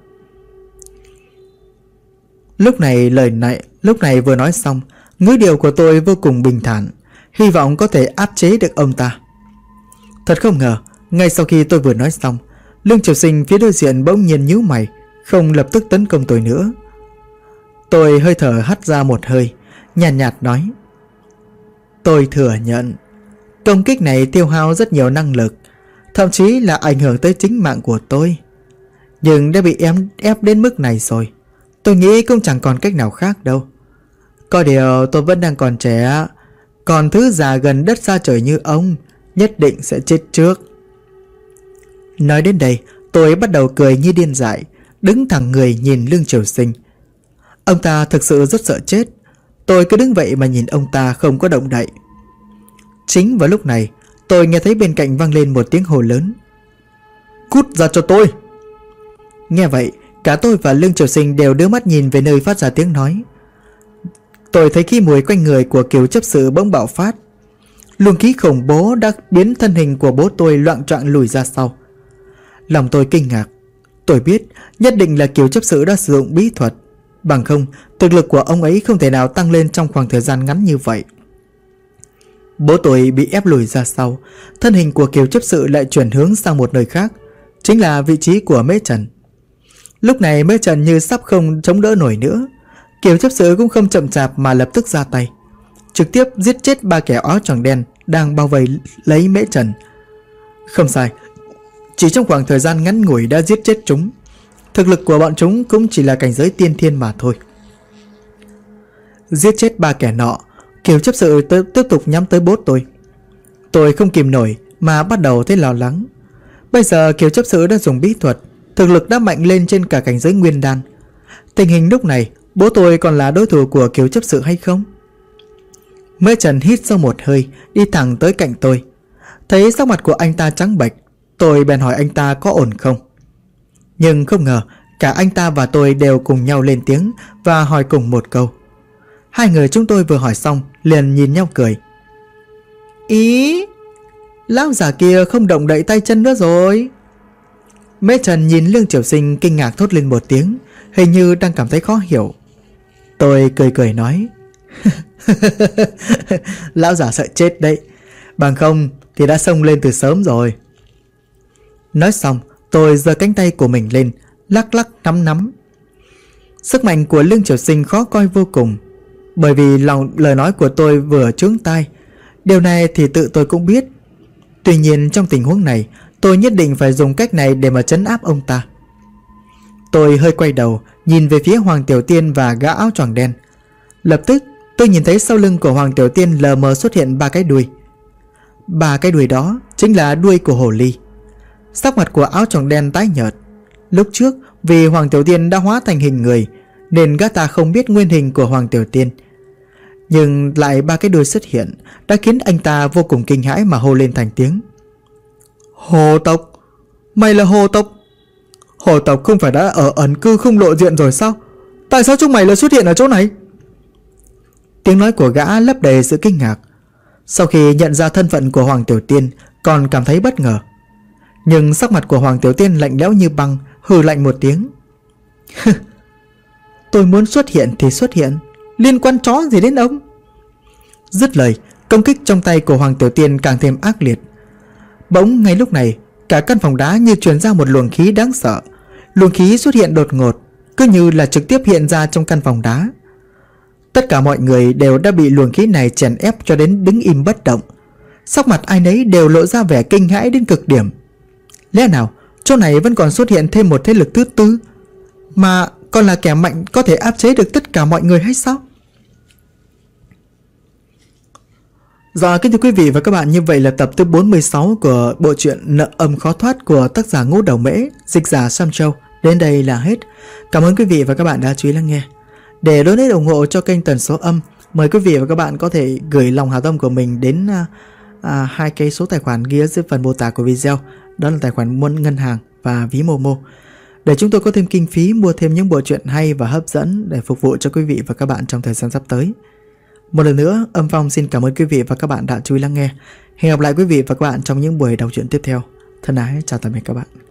Lúc này vừa nói xong, ngữ điệu của tôi vô cùng bình thản, hy vọng có thể áp chế được ông ta. Thật không ngờ, ngay sau khi tôi vừa nói xong, Lương Triều Sinh phía đối diện bỗng nhiên nhíu mày, không lập tức tấn công tôi nữa. Tôi hơi thở hắt ra một hơi, nhàn nhạt nói. Tôi thừa nhận, công kích này tiêu hao rất nhiều năng lực, thậm chí là ảnh hưởng tới tính mạng của tôi. Nhưng đã bị ép đến mức này rồi, tôi nghĩ cũng chẳng còn cách nào khác đâu. Có điều tôi vẫn đang còn trẻ, còn thứ già gần đất xa trời như ông nhất định sẽ chết trước. Nói đến đây, tôi bắt đầu cười như điên dại, đứng thẳng người nhìn Lương Triều Sinh. Ông ta thực sự rất sợ chết. Tôi cứ đứng vậy mà nhìn ông ta không có động đậy. Chính vào lúc này, tôi nghe thấy bên cạnh vang lên một tiếng hô lớn. Cút ra cho tôi! Nghe vậy, cả tôi và Lương Triều Sinh đều đưa mắt nhìn về nơi phát ra tiếng nói. Tôi thấy khí mùi quanh người của Kiều chấp sự bỗng bạo phát. Luồng khí khủng bố đã biến thân hình của bố tôi loạng choạng lùi ra sau. Lòng tôi kinh ngạc. Tôi biết nhất định là Kiều chấp sự đã sử dụng bí thuật, bằng không thực lực của ông ấy không thể nào tăng lên trong khoảng thời gian ngắn như vậy. Bố tôi bị ép lùi ra sau, thân hình của Kiều chấp sự lại chuyển hướng sang một nơi khác, chính là vị trí của Mễ Trần. Lúc này Mễ Trần như sắp không chống đỡ nổi nữa. Kiều chấp sự cũng không chậm chạp mà lập tức ra tay, trực tiếp giết chết ba kẻ áo choàng đen đang bao vây lấy Mễ Trần. Không sai, chỉ trong khoảng thời gian ngắn ngủi đã giết chết chúng. Thực lực của bọn chúng cũng chỉ là cảnh giới tiên thiên mà thôi. Giết chết ba kẻ nọ, Kiều chấp sự tiếp tục nhắm tới bố tôi. Tôi không kìm nổi mà bắt đầu thấy lo lắng. Bây giờ Kiều chấp sự đã dùng bí thuật, thực lực đã mạnh lên trên cả cảnh giới nguyên đan. Tình hình lúc này, bố tôi còn là đối thủ của Kiều chấp sự hay không? Mễ Trần hít sâu một hơi, đi thẳng tới cạnh tôi. Thấy sắc mặt của anh ta trắng bệch, tôi bèn hỏi anh ta có ổn không. Nhưng không ngờ, cả anh ta và tôi đều cùng nhau lên tiếng và hỏi cùng một câu. Hai người chúng tôi vừa hỏi xong liền nhìn nhau cười. Ý, lão già kia không động đậy tay chân nữa rồi. Mễ Trần nhìn Lương Triều Sinh kinh ngạc thốt lên một tiếng, hình như đang cảm thấy khó hiểu. Tôi cười cười nói. Lão già sợ chết đấy, bằng không thì đã xông lên từ sớm rồi. Nói xong, tôi giơ cánh tay của mình lên, lắc lắc nắm nắm. Sức mạnh của Lương Triều Sinh khó coi vô cùng, bởi vì lời nói của tôi vừa chướng tai. Điều này thì tự tôi cũng biết. Tuy nhiên trong tình huống này, tôi nhất định phải dùng cách này để mà trấn áp ông ta. Tôi hơi quay đầu, nhìn về phía Hoàng Tiểu Tiên và gã áo choàng đen. Lập tức tôi nhìn thấy sau lưng của Hoàng Tiểu Tiên lờ mờ xuất hiện 3 cái đuôi. 3 cái đuôi đó chính là đuôi của hồ ly. Sắc mặt của áo choàng đen tái nhợt. Lúc trước vì Hoàng Tiểu Tiên đã hóa thành hình người, nên gã ta không biết nguyên hình của Hoàng Tiểu Tiên. Nhưng lại 3 cái đuôi xuất hiện đã khiến anh ta vô cùng kinh hãi mà hô lên thành tiếng. Hồ tộc, mày là hồ tộc? Hồ tộc không phải đã ở ẩn cư không lộ diện rồi sao? Tại sao chúng mày lại xuất hiện ở chỗ này? Tiếng nói của gã lấp đầy sự kinh ngạc. Sau khi nhận ra thân phận của Hoàng Tiểu Tiên, còn cảm thấy bất ngờ. Nhưng sắc mặt của Hoàng Tiểu Tiên lạnh lẽo như băng, hừ lạnh một tiếng. Tôi muốn xuất hiện thì xuất hiện, liên quan chó gì đến ông? Dứt lời, công kích trong tay của Hoàng Tiểu Tiên càng thêm ác liệt. Bỗng ngay lúc này, cả căn phòng đá như truyền ra một luồng khí đáng sợ. Luồng khí xuất hiện đột ngột, cứ như là trực tiếp hiện ra trong căn phòng đá. Tất cả mọi người đều đã bị luồng khí này chèn ép cho đến đứng im bất động. Sắc mặt ai nấy đều lộ ra vẻ kinh hãi đến cực điểm. Lẽ nào chỗ này vẫn còn xuất hiện thêm một thế lực thứ tư, mà còn là kẻ mạnh có thể áp chế được tất cả mọi người hay sao? Dạ kính thưa quý vị và các bạn, như vậy là tập thứ 46 của bộ truyện Nợ Âm Khó Thoát của tác giả Ngũ Đầu Mễ, dịch giả Sam Châu đến đây là hết. Cảm ơn quý vị và các bạn đã chú ý lắng nghe. Để donate ủng hộ cho kênh Tần Số Âm, mời quý vị và các bạn có thể gửi lòng hảo tâm của mình đến hai cái số tài khoản ghi ở dưới phần mô tả của video. Đó là tài khoản muôn ngân hàng và ví Momo, để chúng tôi có thêm kinh phí mua thêm những bộ truyện hay và hấp dẫn để phục vụ cho quý vị và các bạn trong thời gian sắp tới. Một lần nữa, Âm Phong xin cảm ơn quý vị và các bạn đã chú ý lắng nghe. Hẹn gặp lại quý vị và các bạn trong những buổi đọc truyện tiếp theo. Thân ái chào tạm biệt các bạn.